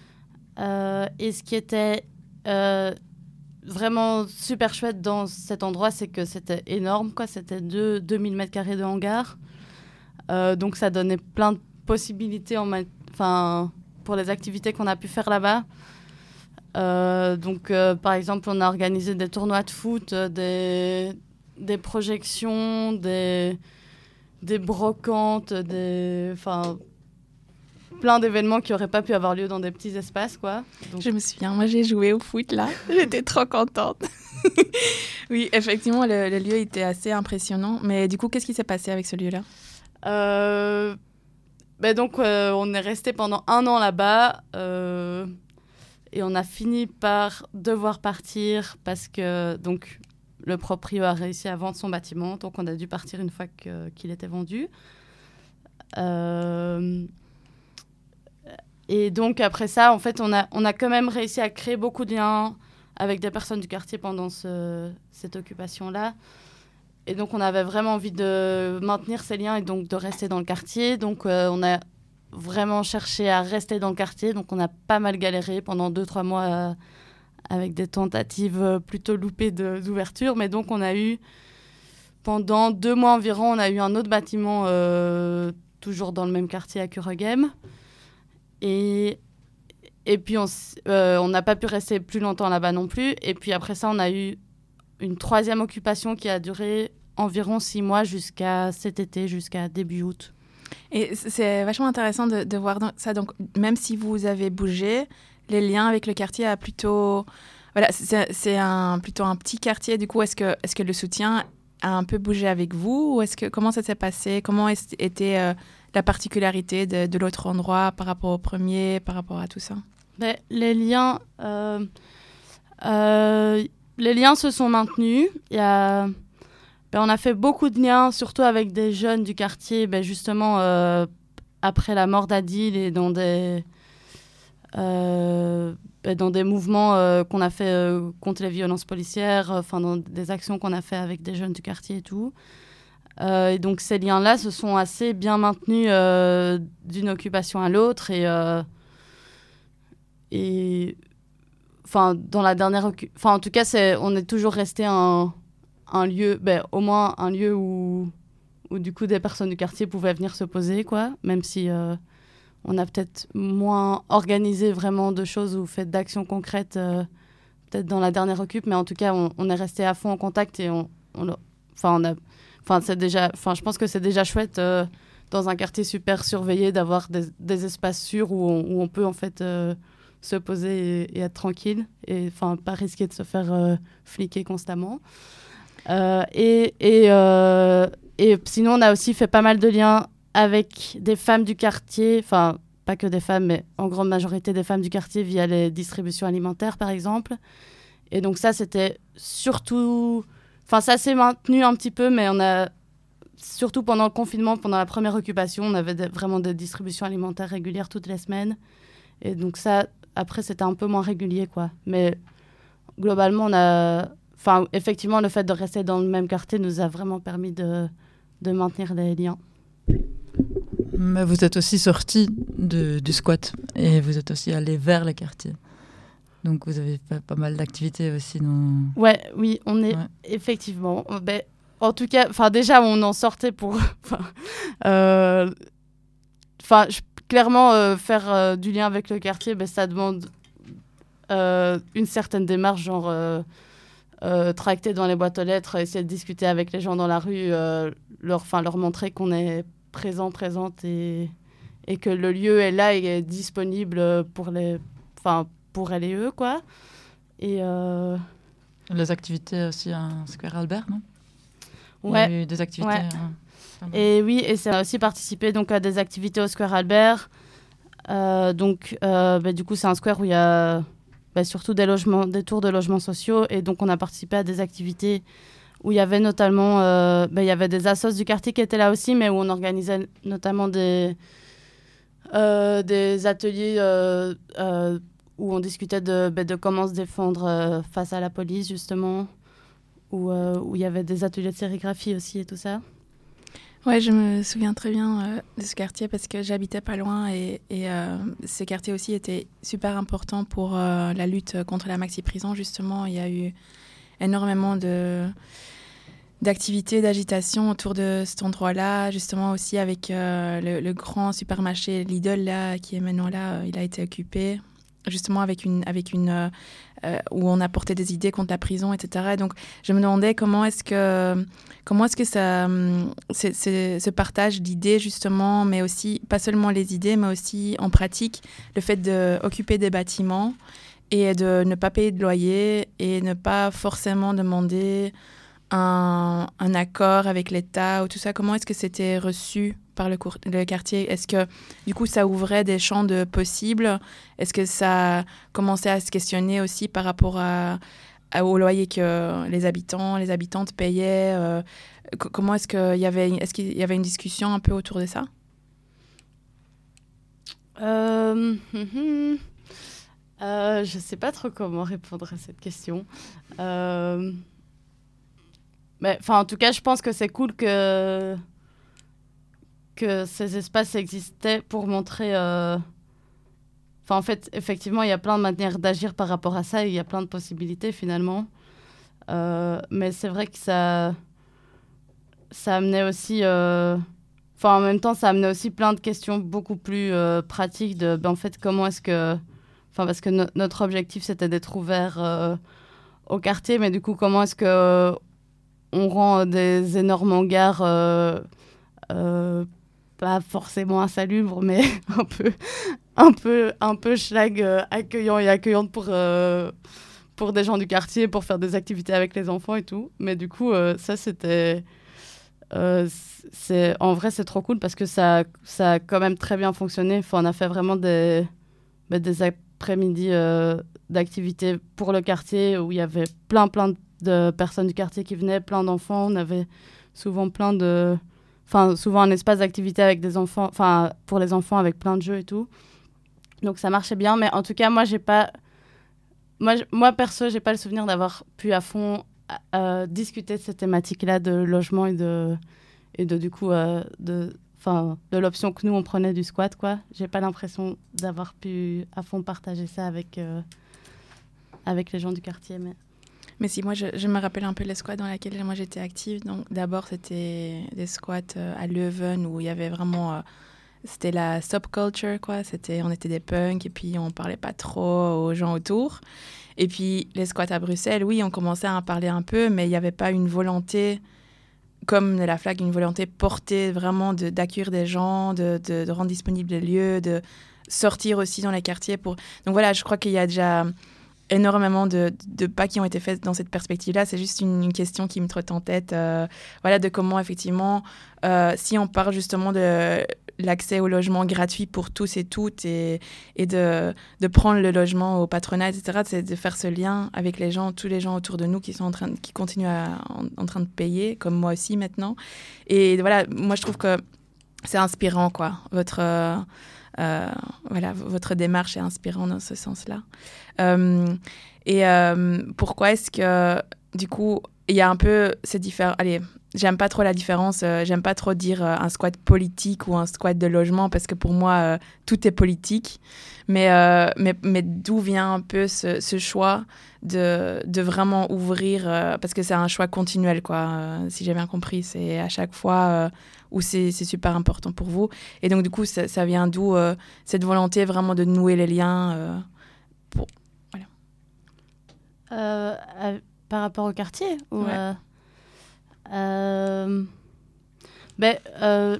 Euh, et ce qui était euh, vraiment super chouette dans cet endroit, c'est que c'était énorme, quoi. C'était deux mille mètres carrés de hangar. Euh, donc, ça donnait plein de possibilités en ma... enfin, pour les activités qu'on a pu faire là-bas. Euh, donc, euh, par exemple, on a organisé des tournois de foot, euh, des, des projections, des, des brocantes, des, enfin, plein d'événements qui n'auraient pas pu avoir lieu dans des petits espaces, quoi. Donc... Je me souviens, moi j'ai joué au foot là, j'étais trop contente. Oui, effectivement, le, le lieu était assez impressionnant. Mais du coup, qu'est-ce qui s'est passé avec ce lieu-là ? euh, ben donc, euh, on est resté pendant un an là-bas. Euh... Et on a fini par devoir partir parce que donc, le proprio a réussi à vendre son bâtiment. Donc, on a dû partir une fois que, qu'il était vendu. Euh... Et donc, après ça, en fait, on a, on a quand même réussi à créer beaucoup de liens avec des personnes du quartier pendant ce, cette occupation-là. Et donc, on avait vraiment envie de maintenir ces liens et donc de rester dans le quartier. Donc, euh, on a vraiment cherché à rester dans le quartier. Donc, on a pas mal galéré pendant deux, trois mois euh, avec des tentatives plutôt loupées de, d'ouverture. Mais donc, on a eu, pendant deux mois environ, on a eu un autre bâtiment euh, toujours dans le même quartier à Kuregem. Et, et puis, on euh, on n'a pas pu rester plus longtemps là-bas non plus. Et puis, après ça, on a eu une troisième occupation qui a duré environ six mois jusqu'à cet été, jusqu'à début août. Et c'est vachement intéressant de, de voir ça. Donc, même si vous avez bougé, les liens avec le quartier a plutôt... Voilà, c'est, c'est un, plutôt un petit quartier. Du coup, est-ce que, est-ce que le soutien a un peu bougé avec vous ou est-ce que, comment ça s'est passé? Comment est, était euh, la particularité de, de l'autre endroit par rapport au premier, par rapport à tout ça? Ben, les liens... Euh, euh, les liens se sont maintenus. Il y a... Ben, on a fait beaucoup de liens, surtout avec des jeunes du quartier, ben, justement, euh, après la mort d'Adil et dans des... Euh, dans des mouvements euh, qu'on a fait euh, contre les violences policières, enfin euh, dans des actions qu'on a fait avec des jeunes du quartier et tout. Euh, et donc ces liens-là se sont assez bien maintenus euh, d'une occupation à l'autre et euh, et enfin dans la dernière enfin en tout cas c'est on est toujours resté un un lieu ben au moins un lieu où où du coup des personnes du quartier pouvaient venir se poser quoi, même si euh, on a peut-être moins organisé vraiment de choses ou fait d'actions concrètes, euh, peut-être dans la dernière occupe, mais en tout cas, on, on est resté à fond en contact et on, on, enfin, on a, enfin, c'est déjà, enfin, je pense que c'est déjà chouette euh, dans un quartier super surveillé d'avoir des, des espaces sûrs où on, où on peut en fait euh, se poser et, et être tranquille et enfin pas risquer de se faire euh, fliquer constamment. Euh, et et, euh, et sinon, on a aussi fait pas mal de liens avec des femmes du quartier, enfin, pas que des femmes, mais en grande majorité des femmes du quartier via les distributions alimentaires, par exemple. Et donc ça, c'était surtout... Enfin, ça s'est maintenu un petit peu, mais on a... Surtout pendant le confinement, pendant la première occupation, on avait des, vraiment des distributions alimentaires régulières toutes les semaines. Et donc ça, après, c'était un peu moins régulier, quoi. Mais globalement, on a... Enfin, effectivement, le fait de rester dans le même quartier nous a vraiment permis de, de maintenir les liens. Mais vous êtes aussi sorti de, du squat et vous êtes aussi allé vers le quartier. Donc vous avez fait pas mal d'activités aussi dans... Ouais, oui, on est ouais. effectivement... Ben, en tout cas, déjà, on en sortait pour... Enfin, euh, clairement, euh, faire euh, du lien avec le quartier, ben, ça demande euh, une certaine démarche, genre euh, euh, tracter dans les boîtes aux lettres, essayer de discuter avec les gens dans la rue, euh, leur, leur montrer qu'on est... présent, présente et, et que le lieu est là et est disponible pour, les, pour elle et eux, quoi. Et euh... les activités aussi à Square Albert, non? Ouais. Il y a eu des activités. Ouais. Hein. Et oui, et ça a aussi participé donc, à des activités au Square Albert. Euh, donc, euh, bah, du coup, c'est un square où il y a bah, surtout des, logements, des tours de logements sociaux. Et donc, on a participé à des activités où il y avait notamment euh, ben, il y avait des assos du quartier qui étaient là aussi, mais où on organisait notamment des, euh, des ateliers euh, euh, où on discutait de, ben, de comment se défendre euh, face à la police, justement, où, euh, où il y avait des ateliers de sérigraphie aussi et tout ça. Ouais, je me souviens très bien euh, de ce quartier parce que j'habitais pas loin et, et euh, ce quartier aussi était super important pour euh, la lutte contre la maxi-prison, justement. Il y a eu énormément de... d'activités, d'agitation autour de cet endroit-là, justement aussi avec euh, le, le grand supermarché Lidl là, qui est maintenant là, euh, il a été occupé, justement avec une, avec une euh, euh, où on apportait des idées contre la prison, et cetera. Et donc je me demandais comment est-ce que comment est-ce que ça, c'est, c'est, ce partage d'idées justement, mais aussi pas seulement les idées, mais aussi en pratique le fait d'occuper des bâtiments et de ne pas payer de loyer et ne pas forcément demander Un, un accord avec l'État ou tout ça, comment est-ce que c'était reçu par le, cour- le quartier? Est-ce que, du coup, ça ouvrait des champs de possibles? Est-ce que ça commençait à se questionner aussi par rapport à, à, au loyer que les habitants, les habitantes payaient? euh, c- Comment est-ce qu'il y avait, est-ce qu'il y avait une discussion un peu autour de ça? Euh, mm-hmm. euh, je ne sais pas trop comment répondre à cette question. Euh... Mais, en tout cas, je pense que c'est cool que, que ces espaces existaient pour montrer... Euh... Enfin, en fait, effectivement, il y a plein de manières d'agir par rapport à ça et il y a plein de possibilités, finalement. Euh, mais c'est vrai que ça, ça amenait aussi... Euh... Enfin, en même temps, ça amenait aussi plein de questions beaucoup plus euh, pratiques de, ben, en fait, comment est-ce que... Enfin, parce que no- notre objectif, c'était d'être ouvert euh, au quartier, mais du coup, comment est-ce que... Euh, on rend des énormes hangars euh, euh, pas forcément insalubres, mais un peu un peu, un peu schlag, euh, accueillant et accueillante pour, euh, pour des gens du quartier, pour faire des activités avec les enfants et tout. Mais du coup, euh, ça, c'était... Euh, c'est, en vrai, c'est trop cool parce que ça, ça a quand même très bien fonctionné. Enfin, on a fait vraiment des, bah, des après-midi euh, d'activités pour le quartier où il y avait plein, plein de personnes du quartier qui venaient, plein d'enfants. On avait souvent plein de... Enfin, souvent un espace d'activité avec des enfants, enfin, pour les enfants avec plein de jeux et tout. Donc, ça marchait bien. Mais en tout cas, moi, j'ai pas... Moi, j- moi perso, j'ai pas le souvenir d'avoir pu à fond euh, discuter de cette thématique-là de logement et de, et de du coup, euh, de, enfin, de l'option que nous, on prenait du squat, quoi. J'ai pas l'impression d'avoir pu à fond partager ça avec, euh, avec les gens du quartier, mais... Mais si, moi, je, je me rappelle un peu les squats dans lesquels moi j'étais active. Donc, d'abord, c'était des squats euh, à Leuven où il y avait vraiment... Euh, c'était la subculture, quoi. C'était, on était des punks et puis on parlait pas trop aux gens autour. Et puis, les squats à Bruxelles, oui, on commençait à en parler un peu, mais il n'y avait pas une volonté, comme de la flag, une volonté portée vraiment de, d'accueillir des gens, de, de, de rendre disponibles les lieux, de sortir aussi dans les quartiers. Pour... Donc voilà, je crois qu'il y a déjà... énormément de, de pas qui ont été faits dans cette perspective-là. C'est juste une, une question qui me trotte en tête. Euh, voilà, de comment, effectivement, euh, si on parle justement de l'accès au logement gratuit pour tous et toutes et, et de, de prendre le logement au patronat, et cetera, c'est de faire ce lien avec les gens, tous les gens autour de nous qui, sont en, train de, qui continuent à, en, en train de payer, comme moi aussi maintenant. Et voilà, moi, je trouve que c'est inspirant, quoi, votre... Euh, Euh, voilà, v- votre démarche est inspirante dans ce sens-là. Euh, et euh, pourquoi est-ce que, du coup, il y a un peu cette différence... Allez, j'aime pas trop la différence, euh, j'aime pas trop dire euh, un squat politique ou un squat de logement, parce que pour moi, euh, tout est politique. Mais, euh, mais, mais d'où vient un peu ce, ce choix de, de vraiment ouvrir, euh, parce que c'est un choix continuel, quoi, euh, si j'ai bien compris. C'est à chaque fois... Euh, où c'est, c'est super important pour vous. Et donc, du coup, ça, ça vient d'où euh, cette volonté vraiment de nouer les liens euh, pour... Voilà. Euh, euh, par rapport au quartier ou, Ouais. euh, euh, ben, euh,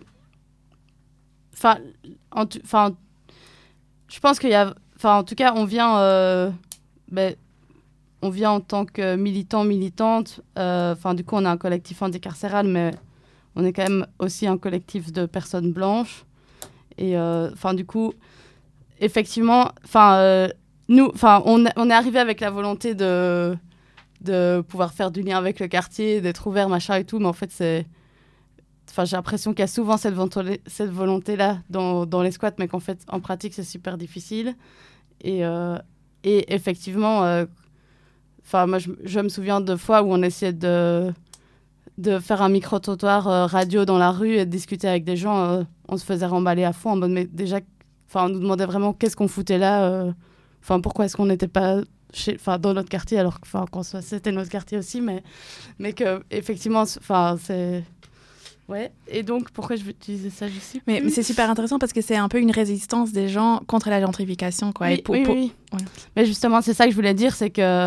enfin, en, tu- enfin, je pense qu'il y a, enfin, en tout cas, on vient, euh, ben, on vient en tant que militant, militante. Enfin, du coup, on a un collectif anticarcéral, mais on est quand même aussi un collectif de personnes blanches. Et enfin, du coup, effectivement, enfin, euh, nous, enfin, on, on est arrivé avec la volonté de de pouvoir faire du lien avec le quartier, d'être ouvert, machin et tout, mais en fait, c'est... Enfin, j'ai l'impression qu'il y a souvent cette, volonté, cette volonté-là dans, dans les squats, mais qu'en fait, en pratique, c'est super difficile. Et, euh, et effectivement, euh, enfin, moi, je, je me souviens de fois où on essayait de, de faire un micro-trottoir euh, radio dans la rue et de discuter avec des gens. Euh, on se faisait remballer à fond en mode, mais déjà, enfin, on nous demandait vraiment qu'est-ce qu'on foutait là. euh, Enfin, pourquoi est-ce qu'on n'était pas chez, enfin, dans notre quartier, alors que, enfin, qu'on soit, c'était notre quartier aussi, mais, mais que, effectivement, enfin, c'est... Ouais, et donc, pourquoi je vais utiliser ça, je sais Mais, plus. mais c'est super intéressant parce que c'est un peu une résistance des gens contre la gentrification, quoi. Oui, Et pour, oui, pour- oui. Ouais. Mais justement, c'est ça que je voulais dire, c'est que...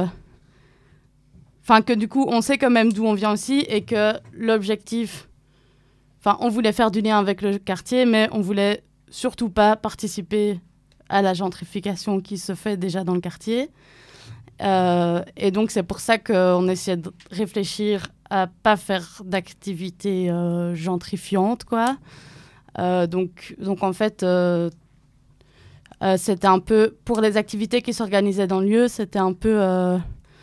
Enfin, que du coup, on sait quand même d'où on vient aussi et que l'objectif... Enfin, on voulait faire du lien avec le quartier, mais on voulait surtout pas participer à la gentrification qui se fait déjà dans le quartier. Euh, et donc, c'est pour ça qu'on essayait de réfléchir à pas faire d'activités euh, gentrifiantes, quoi. Euh, donc, donc, en fait, euh, euh, c'était un peu... Pour les activités qui s'organisaient dans le lieu, c'était un peu euh,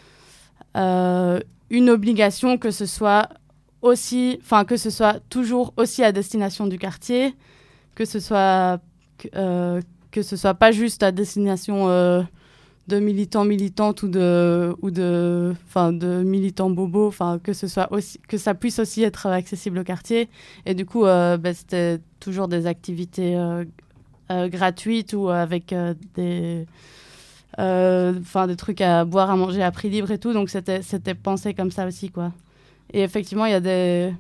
euh, une obligation que ce soit aussi... Enfin, que ce soit toujours aussi à destination du quartier, que ce soit... Euh, que ce soit pas juste à destination euh, de militants militantes ou de ou de enfin de militants bobos, enfin que ce soit aussi que ça puisse aussi être accessible au quartier. Et du coup euh, ben, c'était toujours des activités euh, euh, gratuites ou avec euh, des enfin euh, des trucs à boire, à manger à prix libre et tout. Donc c'était c'était pensé comme ça aussi, quoi. Et effectivement il y a des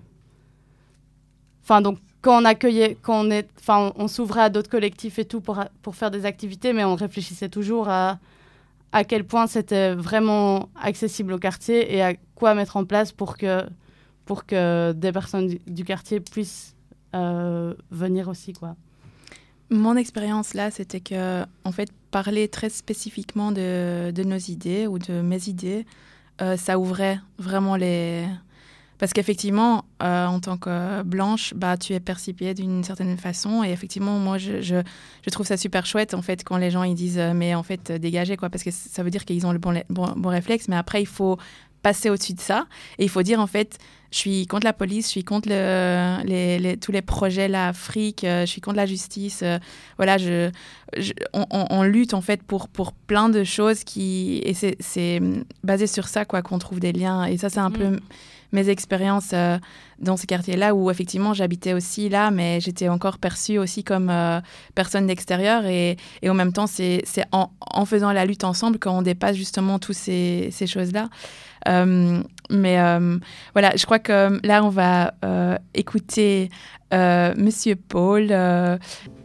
enfin donc quand on accueillait, quand on est, enfin, on, on s'ouvrait à d'autres collectifs et tout pour, pour faire des activités, mais on réfléchissait toujours à, à quel point c'était vraiment accessible au quartier et à quoi mettre en place pour que, pour que des personnes du, du quartier puissent euh, venir aussi, quoi. mon expérience là, c'était que, en fait, parler très spécifiquement de, de nos idées ou de mes idées, euh, ça ouvrait vraiment les... Parce qu'effectivement, euh, en tant que blanche, bah, tu es percipée d'une certaine façon. Et effectivement, moi, je, je, je trouve ça super chouette, en fait, quand les gens ils disent euh, « mais en fait, dégagez », quoi, parce que ça veut dire qu'ils ont le bon, bon, bon réflexe. Mais après, il faut passer au-dessus de ça. Et il faut dire, en fait, je suis contre la police, je suis contre le, les, les, tous les projets, l'Afrique, euh, je suis contre la justice. Euh, voilà, je, je, on, on, on lutte, en fait, pour, pour plein de choses qui... Et c'est, c'est basé sur ça, quoi, qu'on trouve des liens. Et ça, c'est un mmh. peu... mes expériences euh, dans ce quartier-là où effectivement j'habitais aussi là, mais j'étais encore perçue aussi comme euh, personne d'extérieur et, et en même temps c'est, c'est en, en faisant la lutte ensemble qu'on dépasse justement toutes ces, ces choses-là. Euh, mais euh, voilà, je crois que là on va euh, écouter euh, Monsieur Paul. Euh,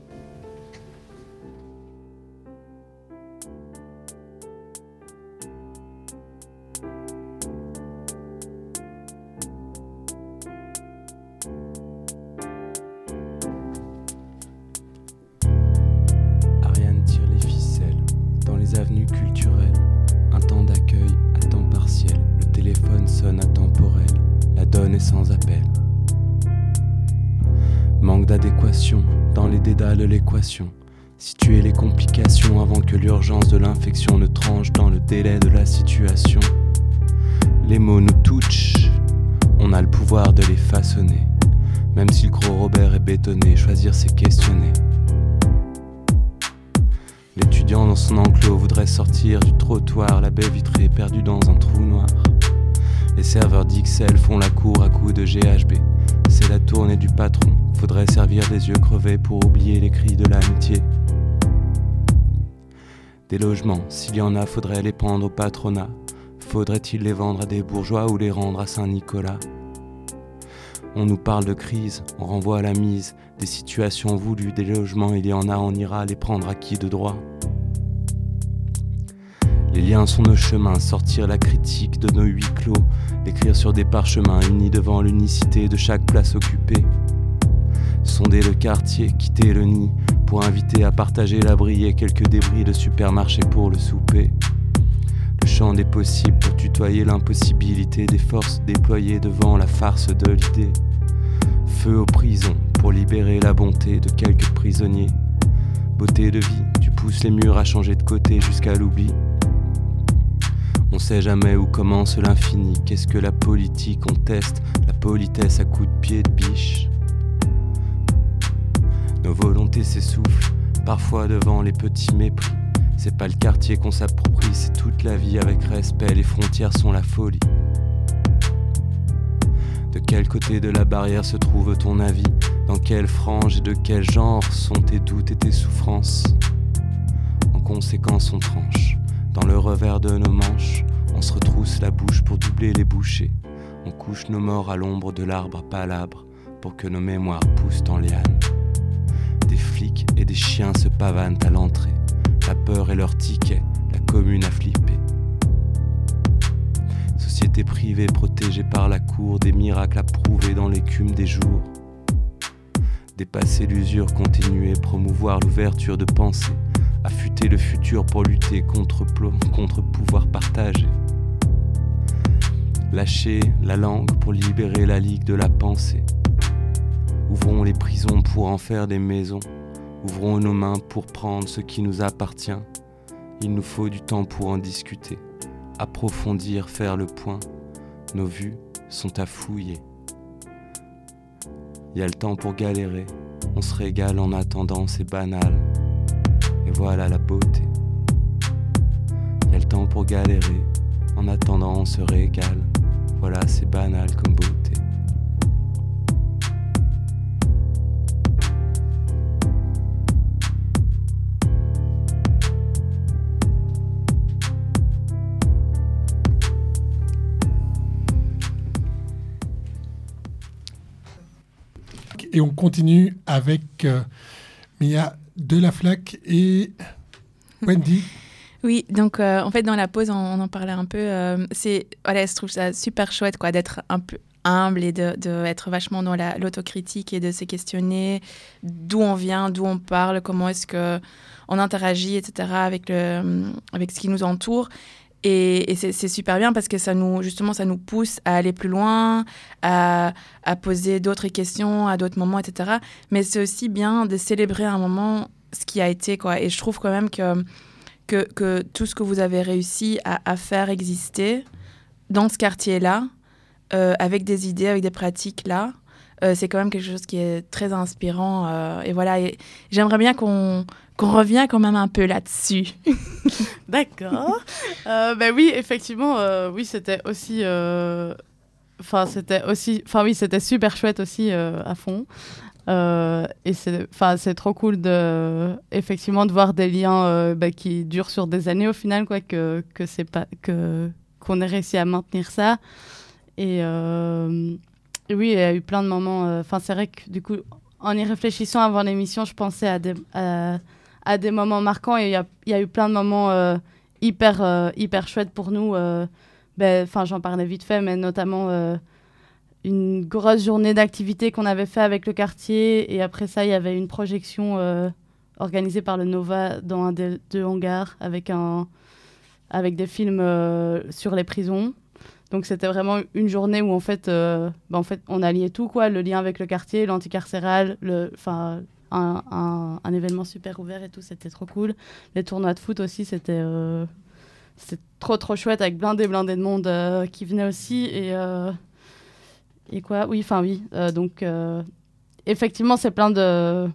Avenue culturelle, un temps d'accueil à temps partiel, le téléphone sonne intemporel, la donne est sans appel. Manque d'adéquation, dans les dédales l'équation, situer les complications avant que l'urgence de l'infection ne tranche dans le délai de la situation. Les mots nous touchent, on a le pouvoir de les façonner, même si le gros Robert est bétonné, choisir c'est questionner. L'étudiant dans son enclos voudrait sortir du trottoir, la baie vitrée perdue dans un trou noir. Les serveurs d'X L font la cour à coups de G H B. C'est la tournée du patron, faudrait servir des yeux crevés pour oublier les cris de l'amitié. Des logements, s'il y en a, faudrait les prendre au patronat. Faudrait-il les vendre à des bourgeois ou les rendre à Saint-Nicolas ? On nous parle de crise, on renvoie à la mise. Des situations voulues, des logements, il y en a, on ira les prendre à qui de droit. Les liens sont nos chemins, sortir la critique de nos huis clos, l'écrire sur des parchemins unis devant l'unicité de chaque place occupée. Sonder le quartier, quitter le nid, pour inviter à partager l'abri et quelques débris de supermarché pour le souper. Le champ des possibles pour tutoyer l'impossibilité des forces déployées devant la farce de l'idée. Feu aux prisons pour libérer la bonté de quelques prisonniers. Beauté de vie, tu pousses les murs à changer de côté jusqu'à l'oubli. On sait jamais où commence l'infini. Qu'est-ce que la politique? On teste la politesse à coups de pied de biche. Nos volontés s'essoufflent, parfois devant les petits mépris. C'est pas le quartier qu'on s'approprie, c'est toute la vie avec respect. Les frontières sont la folie. De quel côté de la barrière se trouve ton avis? Dans quelle frange et de quel genre sont tes doutes et tes souffrances? En conséquence on tranche. Dans le revers de nos manches, on se retrousse la bouche pour doubler les bouchées. On couche nos morts à l'ombre de l'arbre palabre pour que nos mémoires poussent en liane. Des flics et des chiens se pavanent à l'entrée. La peur est leur ticket, la commune a flippé. Société privée protégée par la cour, des miracles à prouver dans l'écume des jours. Dépasser l'usure, continuer, promouvoir l'ouverture de pensée, affûter le futur pour lutter contre, contre pouvoir partagé. Lâcher la langue pour libérer la ligue de la pensée. Ouvrons les prisons pour en faire des maisons. Ouvrons nos mains pour prendre ce qui nous appartient. Il nous faut du temps pour en discuter. Approfondir, faire le point. Nos vues sont à fouiller. Y a le temps pour galérer. On se régale en attendant, c'est banal. Et voilà la beauté. Y a le temps pour galérer. En attendant, on se régale. Voilà, c'est banal comme beauté. Et on continue avec euh, Mia Delaflaque et Wendy. Oui, donc euh, en fait dans la pause on, on en parlait un peu. Euh, c'est, voilà, je trouve ça super chouette quoi, d'être un peu humble et de, de être vachement dans la, l'autocritique et de se questionner d'où on vient, d'où on parle, comment est-ce qu'on interagit, et cetera avec, le, avec ce qui nous entoure. Et, et c'est, c'est super bien parce que ça nous, justement, ça nous pousse à aller plus loin, à, à poser d'autres questions à d'autres moments, et cetera. Mais c'est aussi bien de célébrer un moment ce qui a été, quoi. Et je trouve quand même que, que, que tout ce que vous avez réussi à, à faire exister dans ce quartier-là, euh, avec des idées, avec des pratiques-là, euh, c'est quand même quelque chose qui est très inspirant. Euh, et voilà, et j'aimerais bien qu'on, qu'on revienne quand même un peu là-dessus. D'accord. euh, ben oui, effectivement, euh, oui, c'était aussi... Enfin, euh, c'était aussi... Enfin, oui, c'était super chouette aussi, euh, à fond. Euh, et c'est, enfin, c'est trop cool de, effectivement, de voir des liens euh, bah, qui durent sur des années au final, quoi, que, que c'est pas, que, qu'on ait réussi à maintenir ça. Et, euh, et oui, il y a eu plein de moments. Enfin, euh, c'est vrai que du coup, en y réfléchissant avant l'émission, je pensais à des, à, à des moments marquants et il y a, y a eu plein de moments euh, hyper, euh, hyper chouettes pour nous. Enfin, euh, ben, j'en parlais vite fait, mais notamment. Euh, une grosse journée d'activité qu'on avait fait avec le quartier et après ça il y avait une projection euh, organisée par le Nova dans un des deux hangars avec, un, avec des films euh, sur les prisons. Donc c'était vraiment une journée où en fait, euh, bah, en fait on alliait tout, quoi, le lien avec le quartier, l'anticarcéral, le, un, un, un événement super ouvert et tout, c'était trop cool. Les tournois de foot aussi, c'était, euh, c'était trop trop chouette avec blindé blindé de monde euh, qui venait aussi et... Euh, Et quoi ? Oui, enfin oui. Euh, donc, euh, effectivement, c'est plein de...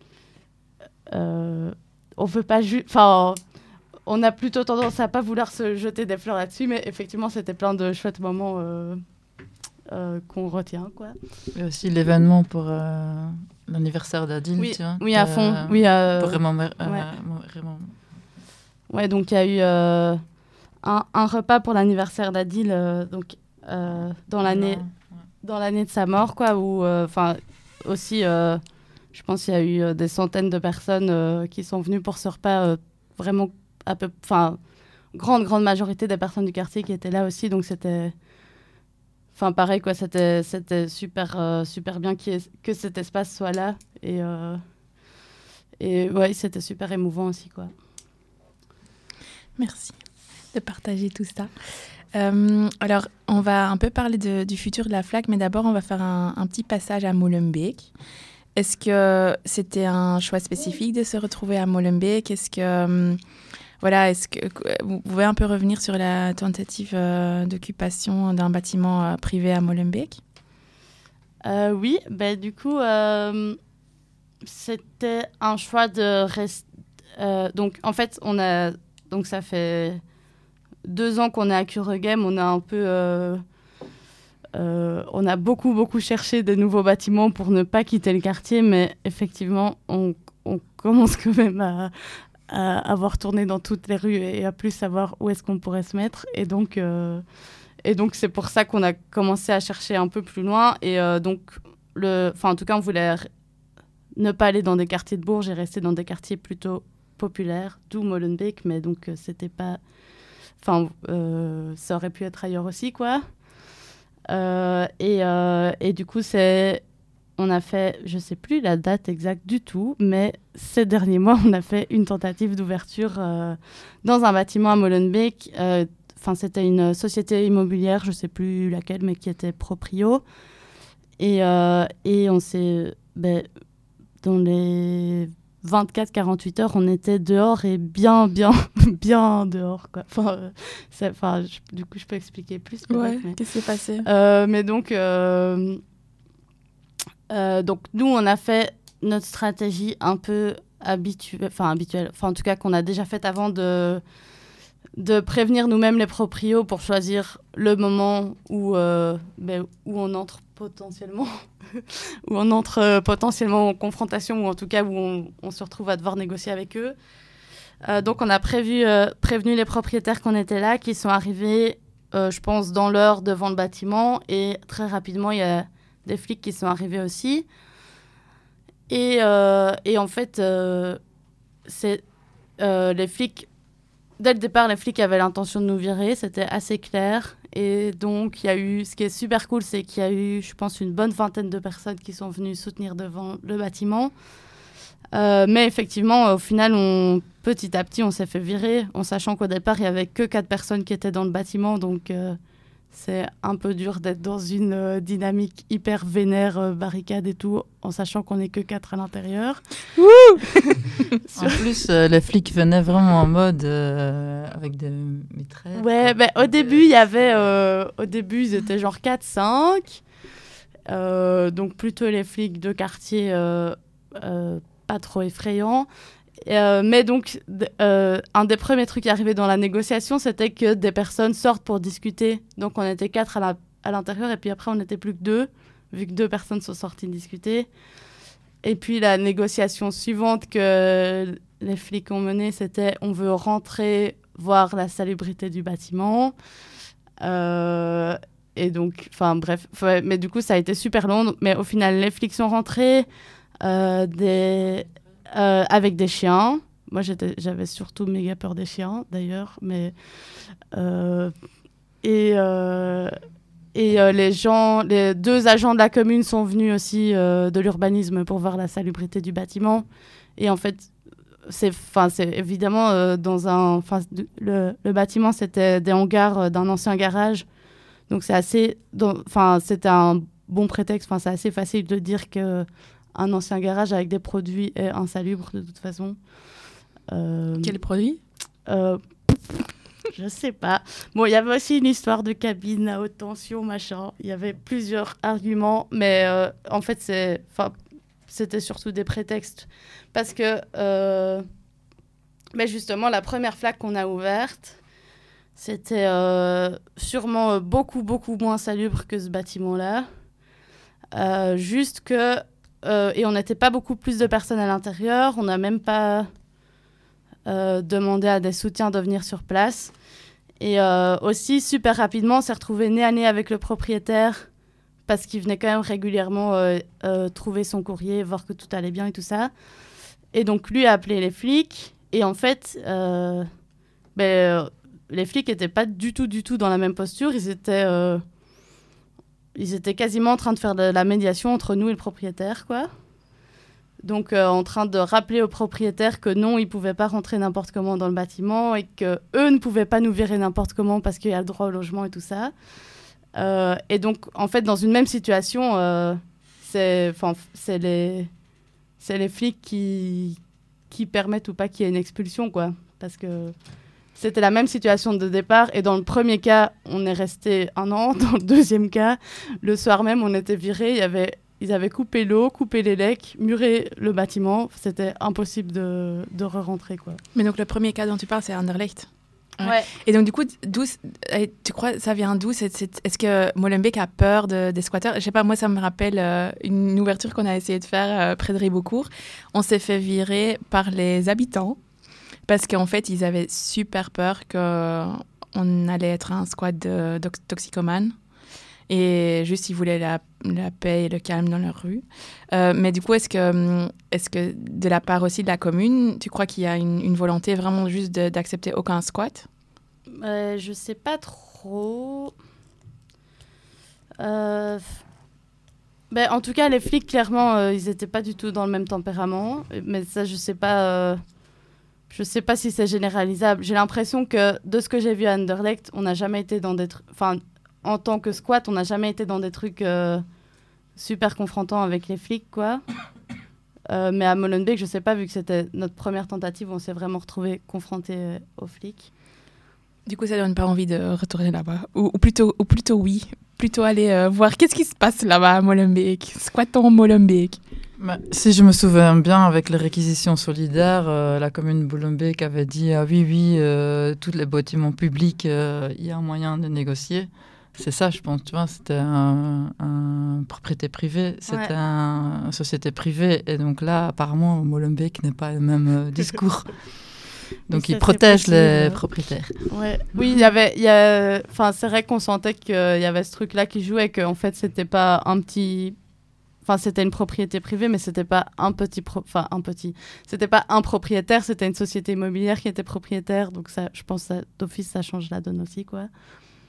Euh, on veut pas juste... Enfin, on a plutôt tendance à pas vouloir se jeter des fleurs là-dessus, mais effectivement, c'était plein de chouettes moments euh, euh, qu'on retient, quoi. Et aussi l'événement pour euh, l'anniversaire d'Adil, oui, tu vois. Oui, à fond. Euh, oui, euh, pour Raymond... Euh, ouais. Raymond. Ouais, donc il y a eu euh, un, un repas pour l'anniversaire d'Adil, euh, donc euh, dans l'année... Non. Dans l'année de sa mort, quoi, où, enfin, euh, aussi, euh, je pense qu'il y a eu euh, des centaines de personnes euh, qui sont venues pour ce repas, euh, vraiment, à peu, enfin, grande, grande majorité des personnes du quartier qui étaient là aussi, donc c'était, enfin, pareil, quoi, c'était, c'était super, euh, super bien qu'il y ait, que cet espace soit là, et, euh, et ouais, c'était super émouvant aussi, quoi. Merci de partager tout ça. Euh, alors, on va un peu parler de, du futur de la FLAC, mais d'abord, on va faire un, un petit passage à Molenbeek. Est-ce que c'était un choix spécifique de se retrouver à Molenbeek ? Est-ce que, euh, voilà, est-ce que vous pouvez un peu revenir sur la tentative euh, d'occupation d'un bâtiment euh, privé à Molenbeek ? euh, Oui, ben, du coup, euh, c'était un choix de rester... Euh, donc, en fait, on a... Donc, ça fait... deux ans qu'on est à Cure Game, on a un peu, euh, euh, on a beaucoup beaucoup cherché des nouveaux bâtiments pour ne pas quitter le quartier, mais effectivement, on, on commence quand même à, à avoir tourné dans toutes les rues et à plus savoir où est-ce qu'on pourrait se mettre. Et donc, euh, et donc c'est pour ça qu'on a commencé à chercher un peu plus loin. Et euh, donc, le, enfin en tout cas, on voulait r- ne pas aller dans des quartiers de Bourges et rester dans des quartiers plutôt populaires, d'où Molenbeek, mais donc euh, c'était pas Enfin, euh, ça aurait pu être ailleurs aussi, quoi. Euh, et, euh, et du coup, c'est... on a fait, je ne sais plus la date exacte du tout, mais ces derniers mois, on a fait une tentative d'ouverture euh, dans un bâtiment à Molenbeek. Enfin, euh, c'était une société immobilière, je ne sais plus laquelle, mais qui était proprio. Et, euh, et on s'est... Ben, dans les... vingt-quatre à quarante-huit heures, on était dehors et bien, bien, bien dehors, quoi. Enfin, euh, c'est, enfin je, du coup, je peux expliquer plus. Ouais, mais... qu'est-ce qui s'est passé euh, Mais donc, euh, euh, donc, nous, on a fait notre stratégie un peu habituelle, enfin, habituelle, enfin, en tout cas, qu'on a déjà faite avant de, de prévenir nous-mêmes les proprios pour choisir le moment où, euh, ben, où on entre potentiellement où on entre euh, potentiellement en confrontation ou en tout cas où on, on se retrouve à devoir négocier avec eux. Euh, donc on a prévu, euh, prévenu les propriétaires qu'on était là, qui sont arrivés, euh, je pense, dans l'heure devant le bâtiment et très rapidement il y a des flics qui sont arrivés aussi. Et, euh, et en fait, euh, c'est, euh, les flics, dès le départ, les flics avaient l'intention de nous virer, c'était assez clair. Et donc, il y a eu, ce qui est super cool, c'est qu'il y a eu, je pense, une bonne vingtaine de personnes qui sont venues soutenir devant le bâtiment. Euh, mais effectivement, au final, on, petit à petit, on s'est fait virer, en sachant qu'au départ, il n'y avait que quatre personnes qui étaient dans le bâtiment. Donc, euh, c'est un peu dur d'être dans une euh, dynamique hyper vénère, euh, barricade et tout, en sachant qu'on n'est que quatre à l'intérieur. En plus, euh, les flics venaient vraiment en mode euh, avec des mitraillettes. Ouais, ben, au début, il y avait... Euh, au début, ils étaient genre quatre cinq. Euh, donc, plutôt les flics de quartier... Euh, euh, pas trop effrayant. Euh, mais donc, d- euh, un des premiers trucs qui arrivait dans la négociation, c'était que des personnes sortent pour discuter. Donc, on était quatre à, la, à l'intérieur, et puis après, on n'était plus que deux, vu que deux personnes sont sorties discuter. Et puis, la négociation suivante que les flics ont menée, c'était on veut rentrer voir la salubrité du bâtiment. Euh, et donc, enfin, bref. Ouais, mais du coup, ça a été super long. Mais au final, les flics sont rentrés. Euh, des, euh, avec des chiens. Moi, j'étais, j'avais surtout méga peur des chiens, d'ailleurs. Mais, euh, et euh, et euh, les, gens, les deux agents de la commune sont venus aussi euh, de l'urbanisme pour voir la salubrité du bâtiment. Et en fait, c'est, c'est évidemment euh, dans un... Le, le bâtiment, c'était des hangars euh, d'un ancien garage. Donc, c'est assez... Enfin, c'était un bon prétexte. C'est assez facile de dire que un ancien garage avec des produits est insalubre de toute façon. Euh, Quel produit euh, Je sais pas. Bon, il y avait aussi une histoire de cabine à haute tension, machin. Il y avait plusieurs arguments, mais euh, en fait, c'est, c'était surtout des prétextes. Parce que, euh, mais justement, la première flaque qu'on a ouverte, c'était euh, sûrement beaucoup, beaucoup moins salubre que ce bâtiment-là. Euh, juste que Euh, et on n'était pas beaucoup plus de personnes à l'intérieur. On n'a même pas euh, demandé à des soutiens de venir sur place. Et euh, aussi, super rapidement, on s'est retrouvé nez à nez avec le propriétaire parce qu'il venait quand même régulièrement euh, euh, trouver son courrier, voir que tout allait bien et tout ça. Et donc, lui a appelé les flics. Et en fait, euh, ben, les flics n'étaient pas du tout, du tout dans la même posture. Ils étaient... Euh, Ils étaient quasiment en train de faire de la médiation entre nous et le propriétaire, quoi. Donc, euh, en train de rappeler au propriétaire que non, ils ne pouvaient pas rentrer n'importe comment dans le bâtiment et qu'eux ne pouvaient pas nous virer n'importe comment parce qu'il y a le droit au logement et tout ça. Euh, et donc, en fait, dans une même situation, euh, c'est, c'est, les, c'est les flics qui, qui permettent ou pas qu'il y ait une expulsion, quoi. Parce que... C'était la même situation de départ. Et dans le premier cas, on est resté un an. Dans le deuxième cas, le soir même, on était virés. Il y avait, ils avaient coupé l'eau, coupé les lecs, muré le bâtiment. C'était impossible de, de re-rentrer, quoi. Mais donc, le premier cas dont tu parles, c'est Anderlecht. Ouais. Ouais. Et donc, du coup, d'où, tu crois ça vient d'où c'est, c'est, Est-ce que Molenbeek a peur de, des squatteurs? Je sais pas, moi, ça me rappelle euh, une ouverture qu'on a essayé de faire euh, près de Ribeaucourt. On s'est fait virer par les habitants. Parce qu'en fait, ils avaient super peur qu'on allait être un squat de, de toxicomanes. Et juste, ils voulaient la, la paix et le calme dans leur rue. Euh, mais du coup, est-ce que, est-ce que de la part aussi de la commune, tu crois qu'il y a une, une volonté vraiment juste de, d'accepter aucun squat? euh, Je sais pas trop. Euh... Ben, en tout cas, les flics, clairement, euh, ils n'étaient pas du tout dans le même tempérament. Mais ça, je sais pas... Euh... Je ne sais pas si c'est généralisable. J'ai l'impression que, de ce que j'ai vu à Anderlecht, on n'a jamais été dans des trucs... Enfin, en tant que squat, on n'a jamais été dans des trucs euh, super confrontants avec les flics, quoi. Euh, mais à Molenbeek, je ne sais pas, vu que c'était notre première tentative, on s'est vraiment retrouvés confrontés euh, aux flics. Du coup, ça donne pas envie de retourner là-bas. Ou, ou, plutôt, ou plutôt oui. Plutôt aller euh, voir qu'est-ce qui se passe là-bas à Molenbeek. Squattons Molenbeek. Bah, si je me souviens bien, avec les réquisitions solidaires, euh, la commune de Molenbeek avait dit ah oui, oui, euh, tous les bâtiments publics, il euh, y a un moyen de négocier. C'est ça, je pense, tu vois, c'était un, un propriété privée, c'était Ouais. un, une société privée. Et donc là, apparemment, Molenbeek n'est pas le même euh, discours. Donc Ça, ils c'est protègent possible, les ouais. propriétaires. Ouais. Oui, il y avait, il y a, enfin, c'est vrai qu'on sentait qu'il y avait ce truc-là qui jouait, qu'en fait, c'était pas un petit, enfin, c'était une propriété privée, mais c'était pas un petit, pro... enfin, un petit, c'était pas un propriétaire, c'était une société immobilière qui était propriétaire, donc ça, je pense, ça, d'office, ça change la donne aussi, quoi.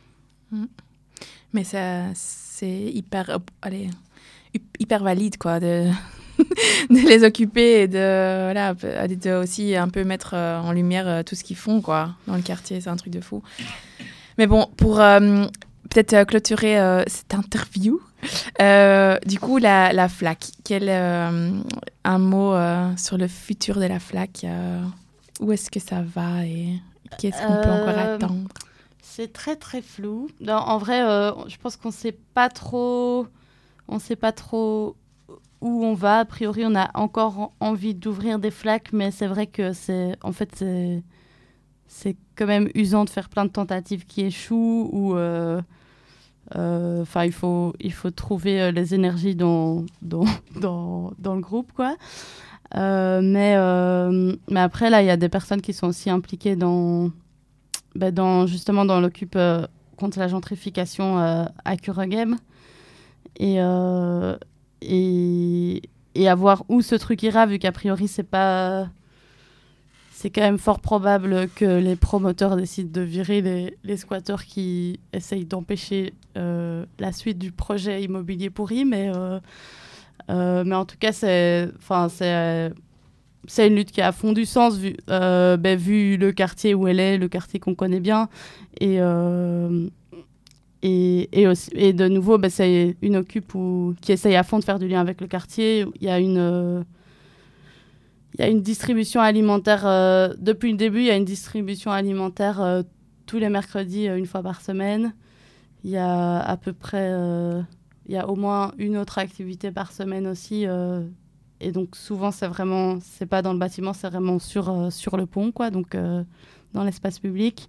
Mm. Mais ça, c'est hyper, allez, hyper valide, quoi, de, de les occuper et de, voilà, de aussi un peu mettre en lumière tout ce qu'ils font, quoi, dans le quartier. C'est un truc de fou. Mais bon, pour euh, peut-être clôturer euh, cette interview, euh, du coup, la, la FLAC, quel euh, un mot euh, sur le futur de la FLAC, euh, où est-ce que ça va et qu'est-ce qu'on euh... peut encore attendre? C'est très très flou. Non, en vrai, euh, je pense qu'on sait pas trop, on sait pas trop où on va. A priori, on a encore envie d'ouvrir des flacs, mais c'est vrai que c'est, en fait, c'est, c'est quand même usant de faire plein de tentatives qui échouent. Ou, euh, euh, enfin, il faut, il faut trouver les énergies dans, dans, dans, dans le groupe, quoi. Euh, mais, euh, mais après, là, il y a des personnes qui sont aussi impliquées dans Bah dans, justement dans l'occupe euh, contre la gentrification euh, à Kuregem et, euh, et, et à voir où ce truc ira, vu qu'a priori c'est pas c'est quand même fort probable que les promoteurs décident de virer les, les squatteurs qui essayent d'empêcher euh, la suite du projet immobilier pourri, mais, euh, euh, mais en tout cas c'est, enfin, c'est euh, c'est une lutte qui a à fond du sens, vu, euh, ben, vu le quartier où elle est, le quartier qu'on connaît bien. Et, euh, et, et, aussi, et de nouveau, ben, c'est une occupe où, qui essaye à fond de faire du lien avec le quartier. Il y a une, euh, il y a une distribution alimentaire, euh, depuis le début, il y a une distribution alimentaire euh, tous les mercredis, euh, une fois par semaine. Il y a à peu près, euh, il y a au moins une autre activité par semaine aussi. Euh, Et donc, souvent, c'est vraiment, c'est pas dans le bâtiment, c'est vraiment sur, euh, sur le pont, quoi, donc euh, dans l'espace public.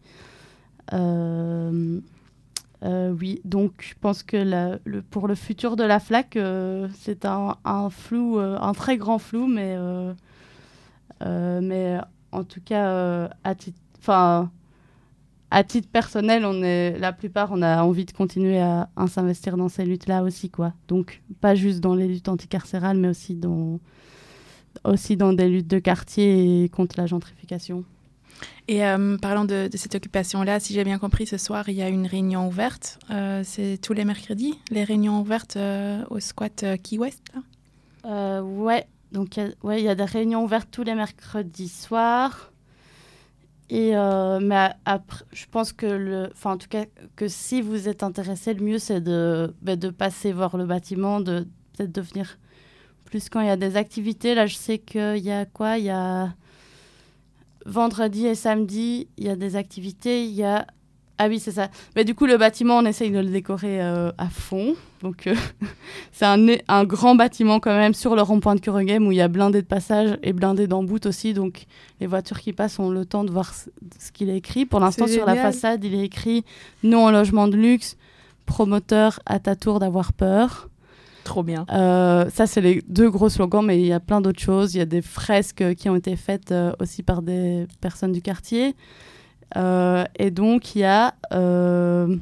Euh, euh, oui, donc je pense que la, le, pour le futur de la FLAC, euh, c'est un, un flou, euh, un très grand flou, mais, euh, euh, mais en tout cas, euh, à titre, enfin, à titre personnel, on est, la plupart, on a envie de continuer à, à s'investir dans ces luttes-là aussi, quoi. Donc, pas juste dans les luttes anticarcérales, mais aussi dans, aussi dans des luttes de quartier et contre la gentrification. Et euh, parlant de, de cette occupation-là, si j'ai bien compris, ce soir, il y a une réunion ouverte. Euh, c'est tous les mercredis, les réunions ouvertes euh, au squat euh, Key West, là euh, Ouais, donc il ouais, y a des réunions ouvertes tous les mercredis soirs. Et euh, mais après, je pense que, le, en tout cas, que si vous êtes intéressé, le mieux, c'est de, bah, de passer voir le bâtiment, de, peut-être de venir plus quand il y a des activités. Là, je sais qu'il y a quoi Il y a vendredi et samedi, il y a des activités. Il y a... Ah oui, c'est ça. Mais du coup, le bâtiment, on essaye de le décorer euh, à fond. Donc, euh, c'est un, un grand bâtiment quand même sur le rond-point de Kuregem où il y a blindé de passage et blindé d'embout aussi. Donc, les voitures qui passent ont le temps de voir ce, ce qu'il est écrit. Pour l'instant, c'est sur génial. La façade, il est écrit « Non au logement de luxe, promoteur à ta tour d'avoir peur ». Trop bien. Euh, ça, c'est les deux gros slogans, mais il y a plein d'autres choses. Il y a des fresques qui ont été faites euh, aussi par des personnes du quartier. Euh, et donc, il y a euh,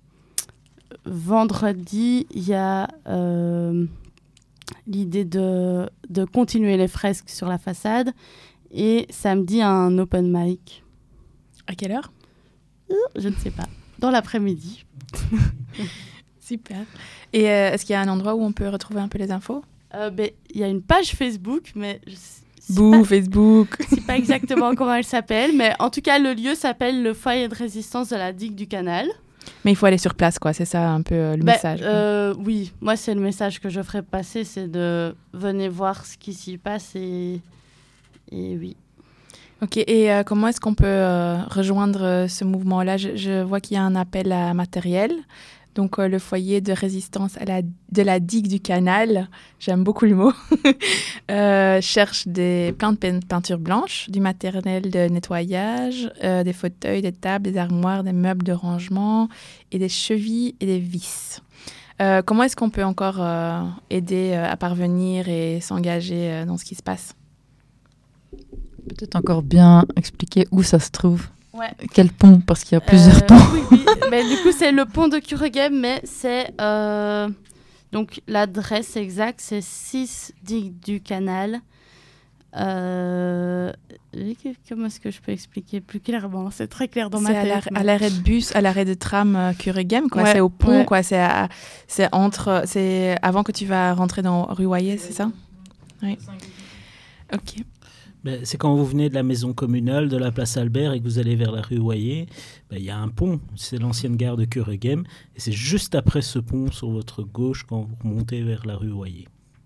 vendredi, il y a euh, l'idée de, de continuer les fresques sur la façade. Et samedi, un open mic. À quelle heure ? Je ne sais pas. Dans l'après-midi. Super. Et euh, est-ce qu'il y a un endroit où on peut retrouver un peu les infos ? euh, ben, il y a une page Facebook, mais... Je Bouh, pas, Facebook. Je ne sais pas exactement comment elle s'appelle, mais en tout cas, le lieu s'appelle le foyer de résistance de la digue du Canal. Mais il faut aller sur place, quoi. C'est ça un peu euh, le bah, message. Euh, oui, moi, c'est le message que je ferai passer, c'est de venez voir ce qui s'y passe et, et oui. Ok, et euh, comment est-ce qu'on peut euh, rejoindre euh, ce mouvement-là ? je, je vois qu'il y a un appel à matériel. Donc, euh, le foyer de résistance à la, de la digue du Canal, j'aime beaucoup le mot, euh, cherche des, plein de pein- peintures blanches, du matériel de nettoyage, euh, des fauteuils, des tables, des armoires, des meubles de rangement et des chevilles et des vis. Euh, comment est-ce qu'on peut encore euh, aider euh, à parvenir et s'engager euh, dans ce qui se passe ? Peut-être encore bien expliquer où ça se trouve. Ouais. Quel pont ? Parce qu'il y a plusieurs euh, ponts. Oui, oui. Mais du coup, c'est le pont de Kuregem, mais c'est... Euh, donc, l'adresse exacte, c'est six digue du Canal, Euh, comment est-ce que je peux expliquer plus clairement? C'est très clair dans ma C'est à tête. l'arrêt- mais- à l'arrêt de bus, à l'arrêt de tram euh, Cureghem, quoi. Ouais, C'est au pont, ouais. quoi. C'est, à- c'est entre, c'est avant que tu vas rentrer dans rue Wayet, c'est ça? Oui. Ok. Ben, c'est quand vous venez de la maison communale, de la place Albert et que vous allez vers la rue Wayet, ben, il y a un pont, c'est l'ancienne gare de Cureghem, et c'est juste après ce pont sur votre gauche quand vous remontez vers la rue Wayet.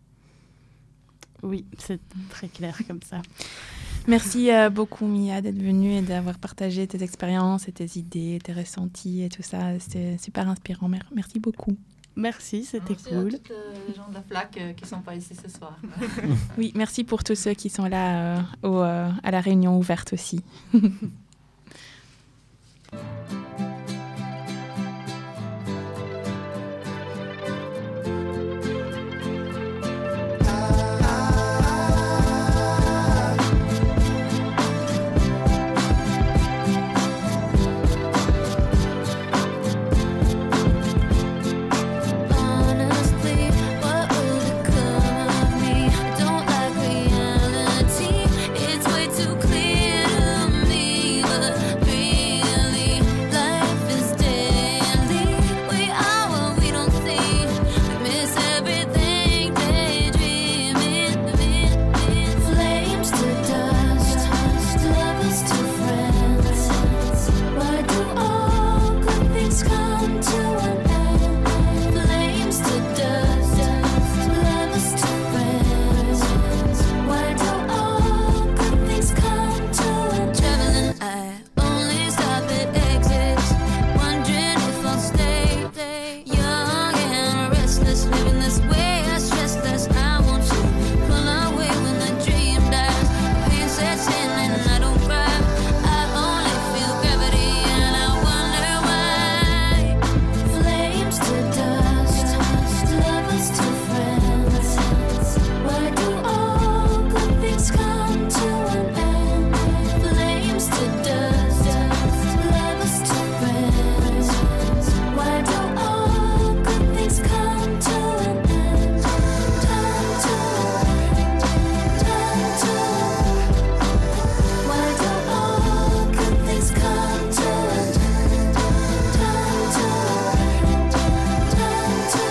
Oui, c'est très clair comme ça. Merci euh, beaucoup, Mia, d'être venue et d'avoir partagé tes expériences et tes idées, tes ressentis et tout ça. C'était super inspirant. Mer- Merci beaucoup. Merci, c'était Merci cool. à tous les gens de la FLAC euh, qui ne sont pas ici ce soir. Oui, merci pour tous ceux qui sont là euh, au, euh, à la réunion ouverte aussi. Honestly, what will become of me? Don't like reality. It's way too clear to me, but really, life is daily. We are what we don't see. We miss everything, daydreaming. Flames to dust, lovers to friends. Why do all good things come to an end? Flames to dust, lovers to friends. Why do all good things come to an end? Traveling, I only stop at exits, wondering if I'll stay. Young and restless, living this way, I stress less. I want to pull away when the dream dies. Pain sets in and I don't cry. I only feel gravity and I wonder why. Flames to dust, lovers to friends. Why do all good things come to an end? Flames to dust, lovers to friends. Why do all good things come to an end? Time to, time to. Why do all good things come to an end? Time to, time to.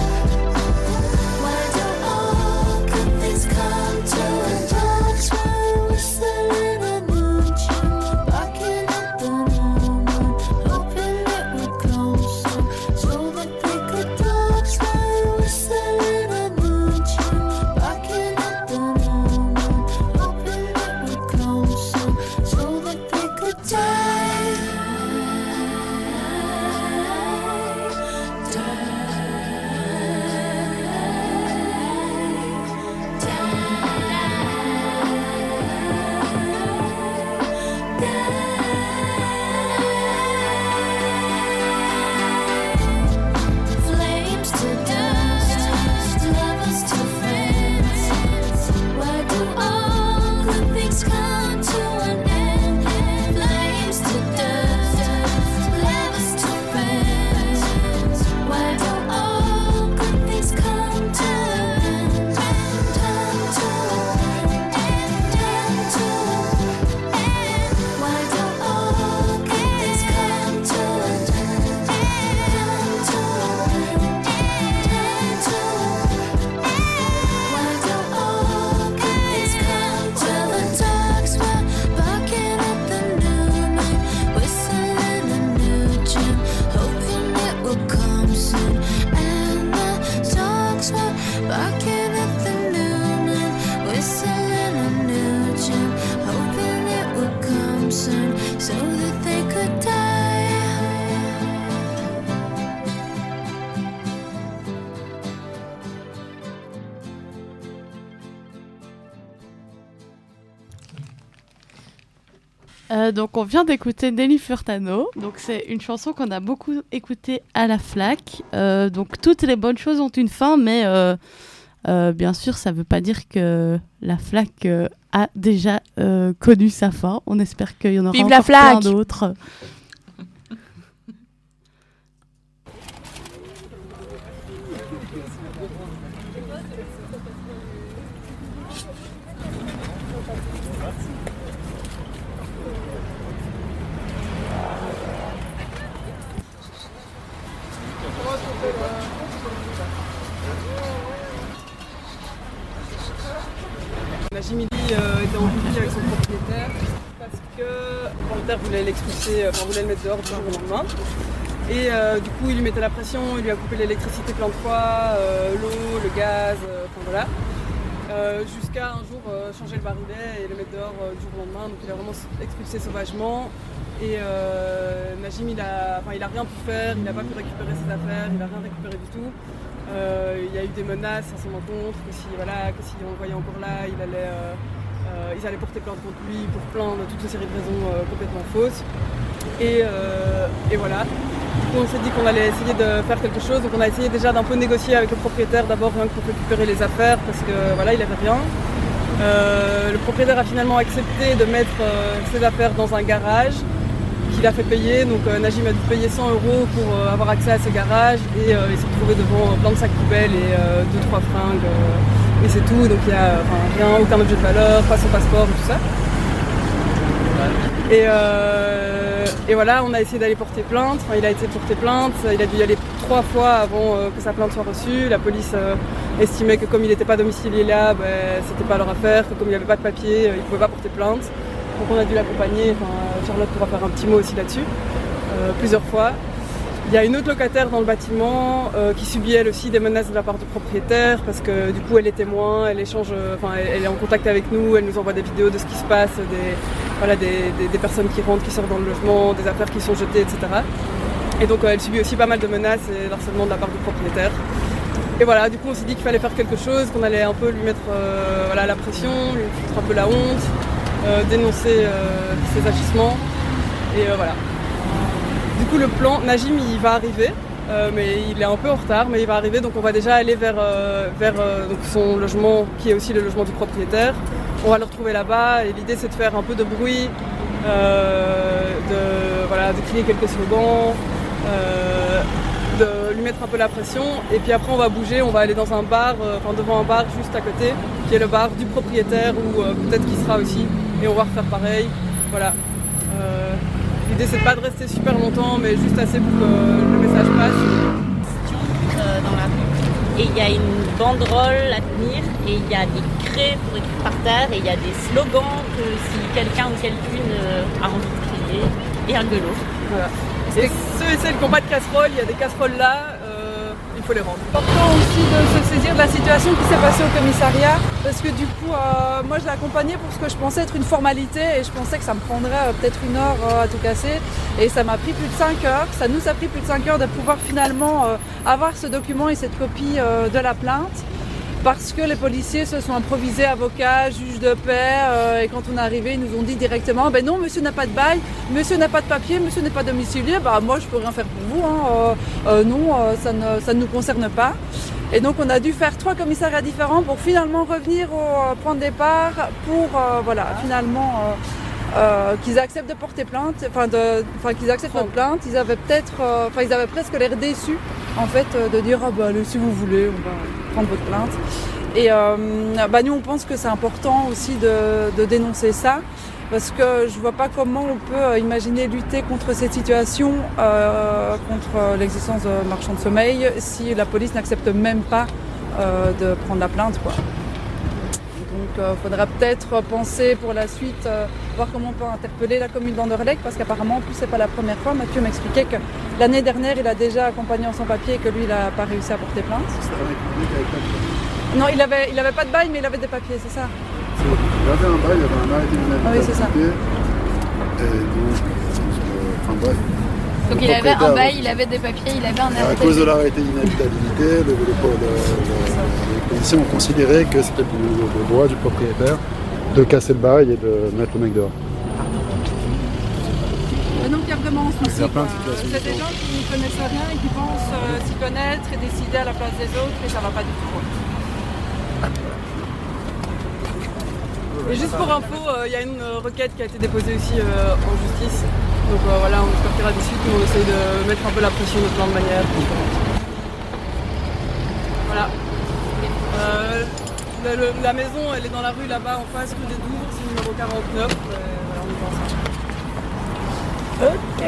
Why do all good things come to an end? Dogs were whistling a new tune, barking at the new moon, hoping it would come soon, so that they could. Dogs were whistling a new tune, barking at the new moon, hoping it would come soon, so that they could die, flames to dust, lovers to friends. Why do all good things come to an end? Flames to dust, lovers to friends. Why do all good things come to an end? Time to end, time to end. Why do all good things come to an end? Time to end, time to end. Why do all good things come to an end? The dogs were barking at the new moon, whistling a new tune, hoping it would come soon. And the dogs were barking at the new moon, whistling a new tune, hoping it would come soon, so that they could die. Euh, donc on vient d'écouter Nelly Furtado. Donc c'est une chanson qu'on a beaucoup écoutée à la FLAC. Euh, donc toutes les bonnes choses ont une fin, mais euh, euh, bien sûr ça ne veut pas dire que la FLAC euh, a déjà euh, connu sa fin. On espère qu'il y en aura Vive encore la FLAC! plein d'autres. Najim Ili euh, était en conflit avec son propriétaire parce que le propriétaire voulait l'expulser, enfin voulait le mettre dehors du jour au lendemain. Et euh, du coup il lui mettait la pression, il lui a coupé l'électricité plein de fois, euh, l'eau, le gaz, euh, enfin voilà. Euh, jusqu'à un jour euh, changer le barillet et le mettre dehors euh, du jour au lendemain. Donc il a vraiment expulsé sauvagement. Et euh, Najim il a, enfin, il a rien pu faire, il n'a pas pu récupérer ses affaires, il n'a rien récupéré du tout. Euh, il y a eu des menaces à son encontre, que si voilà, que si on le voyait encore là, il allait, euh, euh, ils allaient porter plainte contre lui pour plein de toute une série de raisons euh, complètement fausses. Et, euh, et voilà. Du coup, on s'est dit qu'on allait essayer de faire quelque chose. Donc on a essayé déjà d'un peu négocier avec le propriétaire d'abord rien que pour récupérer les affaires parce que voilà, il avait rien. Euh, le propriétaire a finalement accepté de mettre euh, ses affaires dans un garage qu'il a fait payer. Donc euh, Najim a dû payer cent euros pour euh, avoir accès à ce garage et euh, il s'est retrouvé devant plein de sacs poubelles et euh, deux trois fringues euh, et c'est tout. Donc il n'y a enfin, rien, aucun objet de valeur, pas son passeport et tout ça. Et, euh, et voilà, on a essayé d'aller porter plainte. Enfin, il a été porté plainte, il a dû y aller trois fois avant euh, que sa plainte soit reçue. La police euh, estimait que comme il n'était pas domicilié là, ben, c'était pas leur affaire, que comme il n'y avait pas de papier, euh, il ne pouvait pas porter plainte. Donc on a dû l'accompagner, enfin, Charlotte pourra faire un petit mot aussi là-dessus, euh, plusieurs fois. Il y a une autre locataire dans le bâtiment euh, qui subit elle aussi des menaces de la part du propriétaire parce que du coup elle est témoin, elle échange, enfin elle, elle est en contact avec nous, elle nous envoie des vidéos de ce qui se passe, des, voilà, des, des, des personnes qui rentrent, qui sortent dans le logement, des affaires qui sont jetées, et cetera. Et donc euh, elle subit aussi pas mal de menaces et d'harcèlement de la part du propriétaire. Et voilà, du coup on s'est dit qu'il fallait faire quelque chose, qu'on allait un peu lui mettre euh, voilà, la pression, lui mettre un peu la honte, euh, dénoncer euh, ses agissements. Et euh, voilà. Du coup le plan, Najim il va arriver, euh, mais il est un peu en retard, mais il va arriver, donc on va déjà aller vers, euh, vers euh, donc son logement, qui est aussi le logement du propriétaire. On va le retrouver là-bas, et l'idée c'est de faire un peu de bruit, euh, de, voilà, de crier quelques slogans, euh, de lui mettre un peu la pression, et puis après on va bouger, on va aller dans un bar, euh, enfin devant un bar juste à côté, qui est le bar du propriétaire, ou euh, peut-être qu'il sera aussi, et on va refaire pareil, voilà. Euh, L'idée c'est de pas de rester super longtemps, mais juste assez pour que le message passe. Euh, dans la rue. Et il y a une banderole à tenir, et il y a des craies pour écrire par terre, et il y a des slogans que si quelqu'un ou quelqu'une euh, a envie de crier, et un gueulot. Voilà. Et ceux et celles qui n'ont pas de casserole, il y a des casseroles là, euh, il faut les rendre. Important aussi de se saisir de la situation qui s'est passée au commissariat, parce que du coup, euh, moi je l'ai accompagné pour ce que je pensais être une formalité et je pensais que ça me prendrait euh, peut-être une heure euh, à tout casser. Et ça m'a pris plus de cinq heures, ça nous a pris plus de cinq heures de pouvoir finalement euh, avoir ce document et cette copie euh, de la plainte. Parce que les policiers se sont improvisés avocats, juges de paix, euh, et quand on est arrivé, ils nous ont dit directement ben non, monsieur n'a pas de bail, monsieur n'a pas de papier, monsieur n'est pas domicilié, bah moi je peux rien faire pour vous, hein, euh, euh, non, euh, ça, ne, ça ne nous concerne pas. Et donc on a dû faire trois commissariats différents pour finalement revenir au point de départ, pour euh, voilà, finalement euh, euh, qu'ils acceptent de porter plainte, enfin qu'ils acceptent notre plainte. Ils avaient peut-être, enfin euh, ils avaient presque l'air déçus en fait euh, de dire ah bah allez, si vous voulez, on va prendre votre plainte. Et euh, bah, nous on pense que c'est important aussi de, de dénoncer ça. Parce que je ne vois pas comment on peut imaginer lutter contre cette situation, euh, contre l'existence de marchands de sommeil, si la police n'accepte même pas euh, de prendre la plainte, quoi. Donc il euh, faudra peut-être penser pour la suite, euh, voir comment on peut interpeller la commune d'Anderlecht, parce qu'apparemment, en plus, c'est pas la première fois. Mathieu m'expliquait que l'année dernière, il a déjà accompagné en sans papier et que lui, il n'a pas réussi à porter plainte. Non, il n'avait il avait pas de bail, mais il avait des papiers, c'est ça? Il avait un bail, il avait un arrêté d'inhabitabilité. Ah oui, c'est ça. Et donc, euh, enfin bref. Donc il avait un bail, il avait des papiers, il avait un arrêté. À cause de l'arrêté d'inhabitabilité, le, le, le, le, les policiers ont considéré que c'était le, le droit du propriétaire de casser le bail et de mettre le mec dehors. Et donc il y a vraiment un souci. Il y a plein de situations. C'est des gens qui ne connaissent rien et qui pensent euh, s'y connaître et décider à la place des autres, et ça ne va pas du tout. Et juste pour info, il euh, y a une euh, requête qui a été déposée aussi euh, en justice. Donc euh, voilà, on partira des suites, mais on essaye de mettre un peu la pression de plein de manières. Voilà. Euh, la, le, la maison, elle est dans la rue là-bas en face, rue des Dours. numéro quarante-neuf. Euh, voilà, on est ensemble. Ok.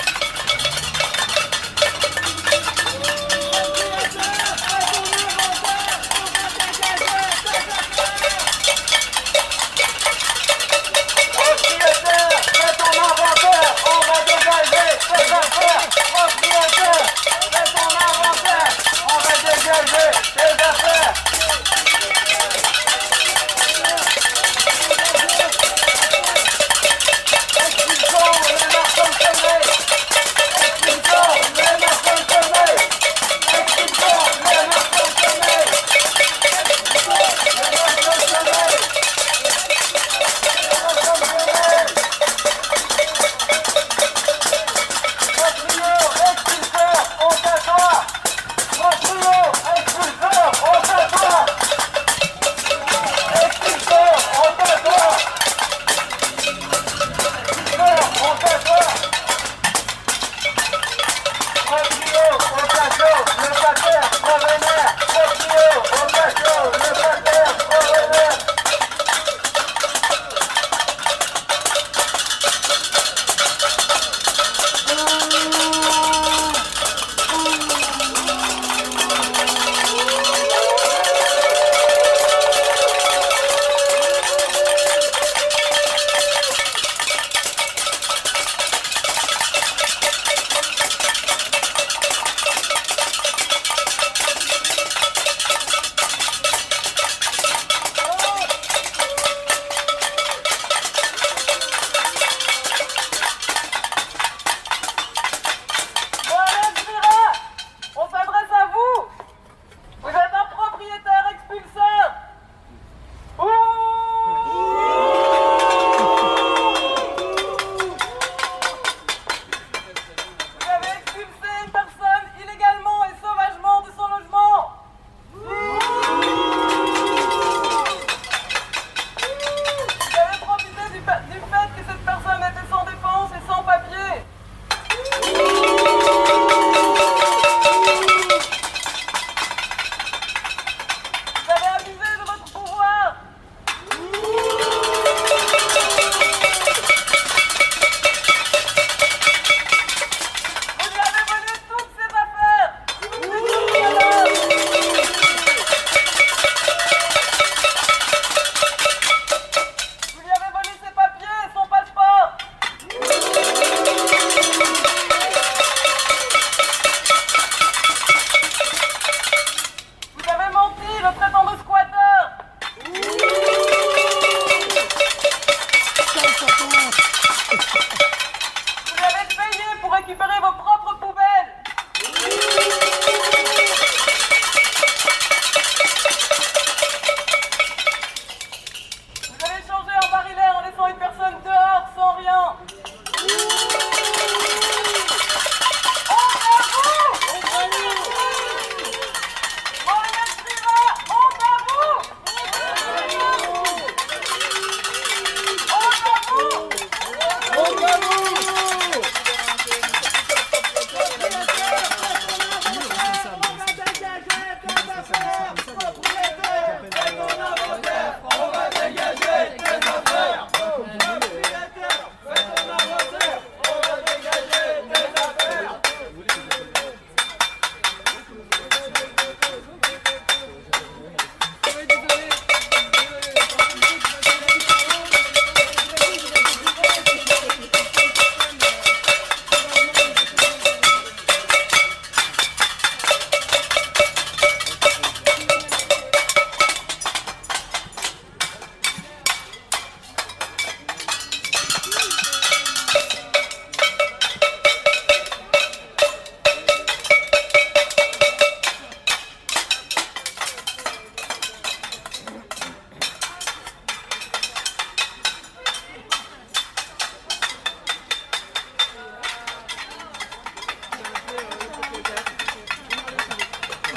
Thank you.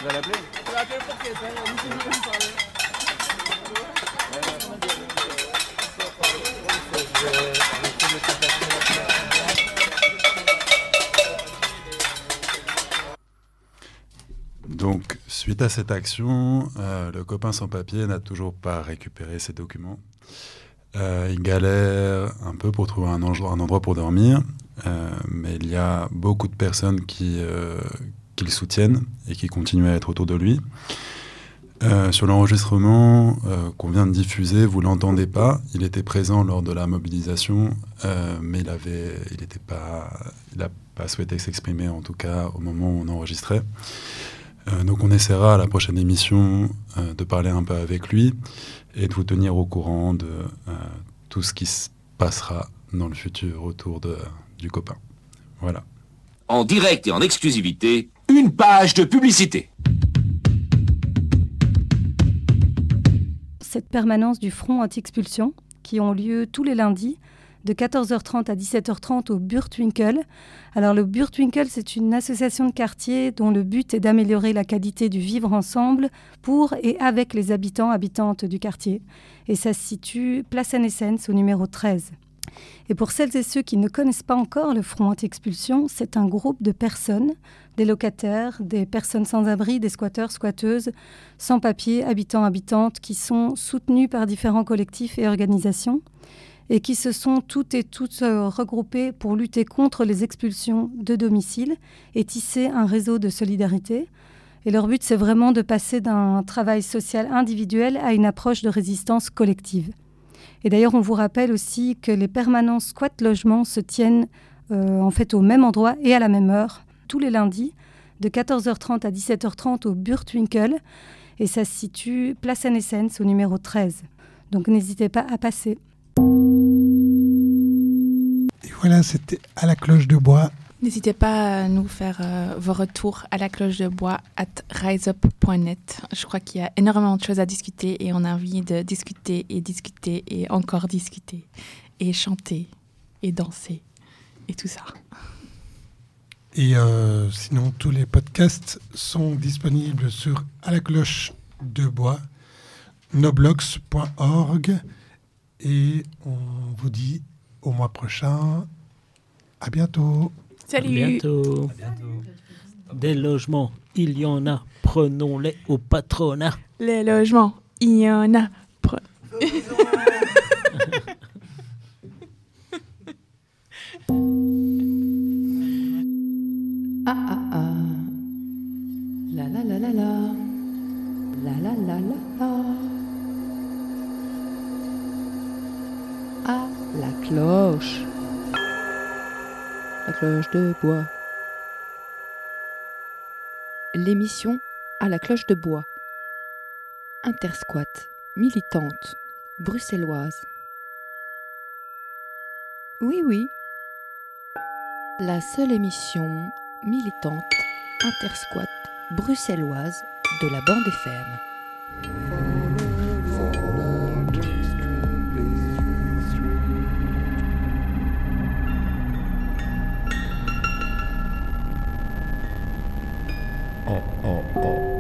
vas l'appeler? Je vais appeler le propriétaire, il nous fait lui parler. Donc, suite à cette action, euh, le copain sans papier n'a toujours pas récupéré ses documents. Euh, il galère un peu pour trouver un endroit, un endroit pour dormir, euh, mais il y a beaucoup de personnes qui, euh, qui le soutiennent et qui continuent à être autour de lui. Euh, sur l'enregistrement euh, qu'on vient de diffuser, vous ne l'entendez pas. Il était présent lors de la mobilisation, euh, mais il avait, il était pas, il n'a pas souhaité s'exprimer, en tout cas au moment où on enregistrait. Euh, donc on essaiera à la prochaine émission euh, de parler un peu avec lui et de vous tenir au courant de euh, tout ce qui se passera dans le futur autour de, du copain. Voilà. En direct et en exclusivité, une page de publicité. Cette permanence du Front anti-expulsion, qui ont lieu tous les lundis, de quatorze heures trente à dix-sept heures trente au Burtwinkel. Alors le Burtwinkel, c'est une association de quartier dont le but est d'améliorer la qualité du vivre ensemble pour et avec les habitants, habitantes du quartier. Et ça se situe place Seine-et-Sens au numéro treize. Et pour celles et ceux qui ne connaissent pas encore le Front anti-expulsion, c'est un groupe de personnes, des locataires, des personnes sans abri, des squatteurs, squatteuses, sans papier, habitants, habitantes, qui sont soutenus par différents collectifs et organisations et qui se sont toutes et toutes euh, regroupées pour lutter contre les expulsions de domicile et tisser un réseau de solidarité. Et leur but, c'est vraiment de passer d'un travail social individuel à une approche de résistance collective. Et d'ailleurs, on vous rappelle aussi que les permanences squat-logement se tiennent euh, en fait au même endroit et à la même heure, tous les lundis, de quatorze heures trente à dix-sept heures trente au Burtwinkel. Et ça se situe place Seine-et-Sens au numéro treize. Donc n'hésitez pas à passer. Et voilà, c'était À la cloche de bois. N'hésitez pas à nous faire euh, vos retours à la cloche de bois at riseup point net. Je crois qu'il y a énormément de choses à discuter et on a envie de discuter et discuter et encore discuter et chanter et danser et tout ça. Et euh, sinon, tous les podcasts sont disponibles sur À la cloche de bois, noblogs point org. Et on vous dit au mois prochain. À bientôt. Salut. À bientôt. À bientôt. Des logements, il y en a. Prenons-les au patronat. Les logements, il y en a. Pre- Ah ah ah. La la la la la. La la la la la. À la cloche. La cloche de bois. L'émission À la cloche de bois. Intersquat, militante, bruxelloise. Oui, oui. La seule émission militante, intersquat, bruxelloise de la bande F M. Oh, oh, oh.